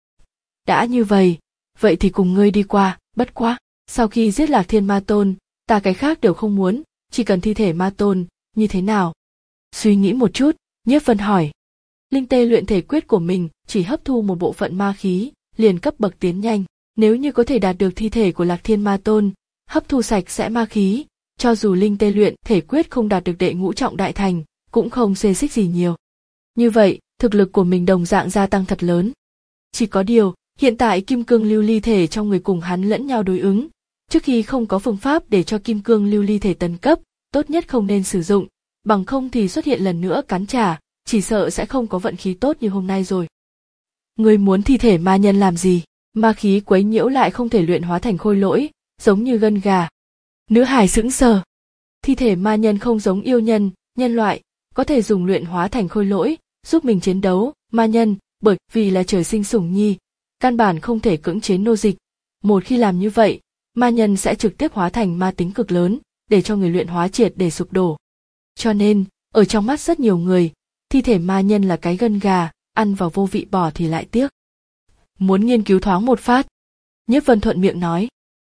Đã như vậy, vậy thì cùng ngươi đi qua, bất quá, sau khi giết Lạc Thiên Ma Tôn, ta cái khác đều không muốn, chỉ cần thi thể Ma Tôn, như thế nào? Suy nghĩ một chút, Nhiếp Vân hỏi. Linh tê luyện thể quyết của mình chỉ hấp thu một bộ phận ma khí, liền cấp bậc tiến nhanh, nếu như có thể đạt được thi thể của Lạc Thiên Ma Tôn, hấp thu sạch sẽ ma khí, cho dù linh tê luyện thể quyết không đạt được đệ ngũ trọng đại thành, cũng không xê xích gì nhiều. Như vậy, thực lực của mình đồng dạng gia tăng thật lớn. Chỉ có điều, hiện tại kim cương lưu ly thể trong người cùng hắn lẫn nhau đối ứng, trước khi không có phương pháp để cho kim cương lưu ly thể tấn cấp, tốt nhất không nên sử dụng, bằng không thì xuất hiện lần nữa cắn trả, chỉ sợ sẽ không có vận khí tốt như hôm nay rồi. Ngươi muốn thi thể ma nhân làm gì? Ma khí quấy nhiễu lại không thể luyện hóa thành khôi lỗi, giống như gân gà. Nữ hài sững sờ. Thi thể ma nhân không giống yêu nhân, nhân loại, có thể dùng luyện hóa thành khôi lỗi, giúp mình chiến đấu, ma nhân, bởi vì là trời sinh sủng nhi, căn bản không thể cưỡng chế nô dịch. Một khi làm như vậy, ma nhân sẽ trực tiếp hóa thành ma tính cực lớn, để cho người luyện hóa triệt để sụp đổ. Cho nên, ở trong mắt rất nhiều người, thi thể ma nhân là cái gân gà, ăn vào vô vị bỏ thì lại tiếc. Muốn nghiên cứu thoáng một phát. Nhiếp Vân thuận miệng nói.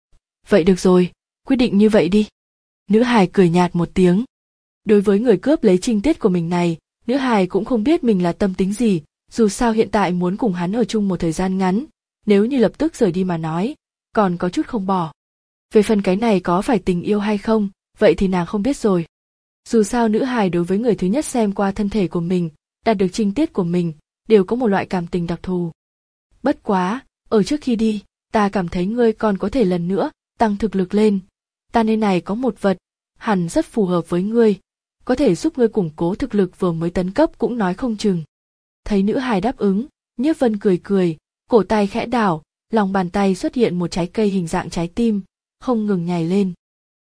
Vậy được rồi, quyết định như vậy đi. Nữ hài cười nhạt một tiếng. Đối với người cướp lấy trinh tiết của mình này, nữ hài cũng không biết mình là tâm tính gì, dù sao hiện tại muốn cùng hắn ở chung một thời gian ngắn, nếu như lập tức rời đi mà nói, còn có chút không bỏ. Về phần cái này có phải tình yêu hay không, vậy thì nàng không biết rồi. Dù sao nữ hài đối với người thứ nhất xem qua thân thể của mình, đạt được trinh tiết của mình, đều có một loại cảm tình đặc thù. Bất quá, ở trước khi đi, ta cảm thấy ngươi còn có thể lần nữa tăng thực lực lên. Ta nơi này có một vật, hẳn rất phù hợp với ngươi, có thể giúp ngươi củng cố thực lực vừa mới tấn cấp cũng nói không chừng. Thấy nữ hài đáp ứng, Nhiếp Vân cười cười, cổ tay khẽ đảo, lòng bàn tay xuất hiện một trái cây hình dạng trái tim, không ngừng nhảy lên.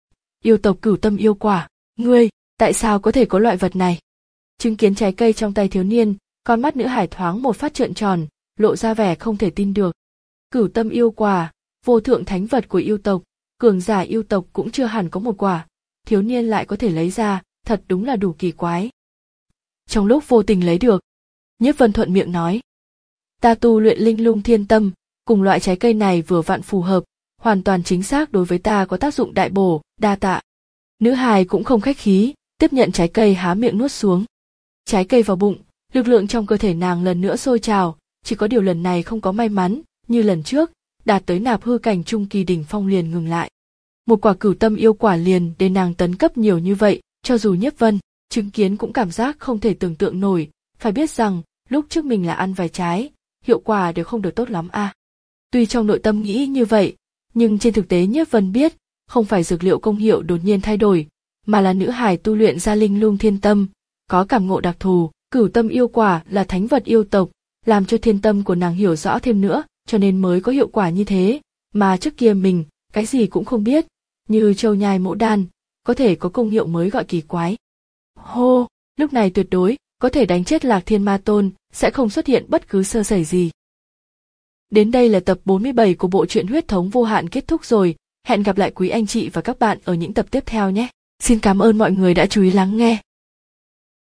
Yêu tộc Cửu Tâm yêu quả, ngươi, tại sao có thể có loại vật này? Chứng kiến trái cây trong tay thiếu niên, con mắt nữ hải thoáng một phát trợn tròn, lộ ra vẻ không thể tin được. Cửu Tâm yêu quả, vô thượng thánh vật của yêu tộc, cường giả yêu tộc cũng chưa hẳn có một quả, thiếu niên lại có thể lấy ra, thật đúng là đủ kỳ quái. Trong lúc vô tình lấy được, Nhiếp Vân thuận miệng nói. Ta tu luyện linh lung thiên tâm, cùng loại trái cây này vừa vặn phù hợp, hoàn toàn chính xác đối với ta có tác dụng đại bổ, đa tạ. Nữ hài cũng không khách khí, tiếp nhận trái cây há miệng nuốt xuống. Trái cây vào bụng, lực lượng trong cơ thể nàng lần nữa sôi trào, chỉ có điều lần này không có may mắn, như lần trước, đạt tới nạp hư cảnh trung kỳ đỉnh phong liền ngừng lại. Một quả Cửu Tâm yêu quả liền để nàng tấn cấp nhiều như vậy, cho dù Nhiếp Vân chứng kiến cũng cảm giác không thể tưởng tượng nổi, phải biết rằng lúc trước mình là ăn vài trái, hiệu quả đều không được tốt lắm a. À. Tuy trong nội tâm nghĩ như vậy, nhưng trên thực tế Nhiếp Vân biết, không phải dược liệu công hiệu đột nhiên thay đổi, mà là nữ hài tu luyện ra linh lung thiên tâm, có cảm ngộ đặc thù, Cửu Tâm yêu quả là thánh vật yêu tộc, làm cho thiên tâm của nàng hiểu rõ thêm nữa, cho nên mới có hiệu quả như thế, mà trước kia mình, cái gì cũng không biết, như châu nhai mẫu đan, có thể có công hiệu mới gọi kỳ quái. Hô, lúc này tuyệt đối, có thể đánh chết Lạc Thiên Ma Tôn, sẽ không xuất hiện bất cứ sơ sẩy gì. Đến đây là tập bốn mươi bảy của bộ truyện Huyết thống vô hạn kết thúc rồi, hẹn gặp lại quý anh chị và các bạn ở những tập tiếp theo nhé. Xin cảm ơn mọi người đã chú ý lắng nghe.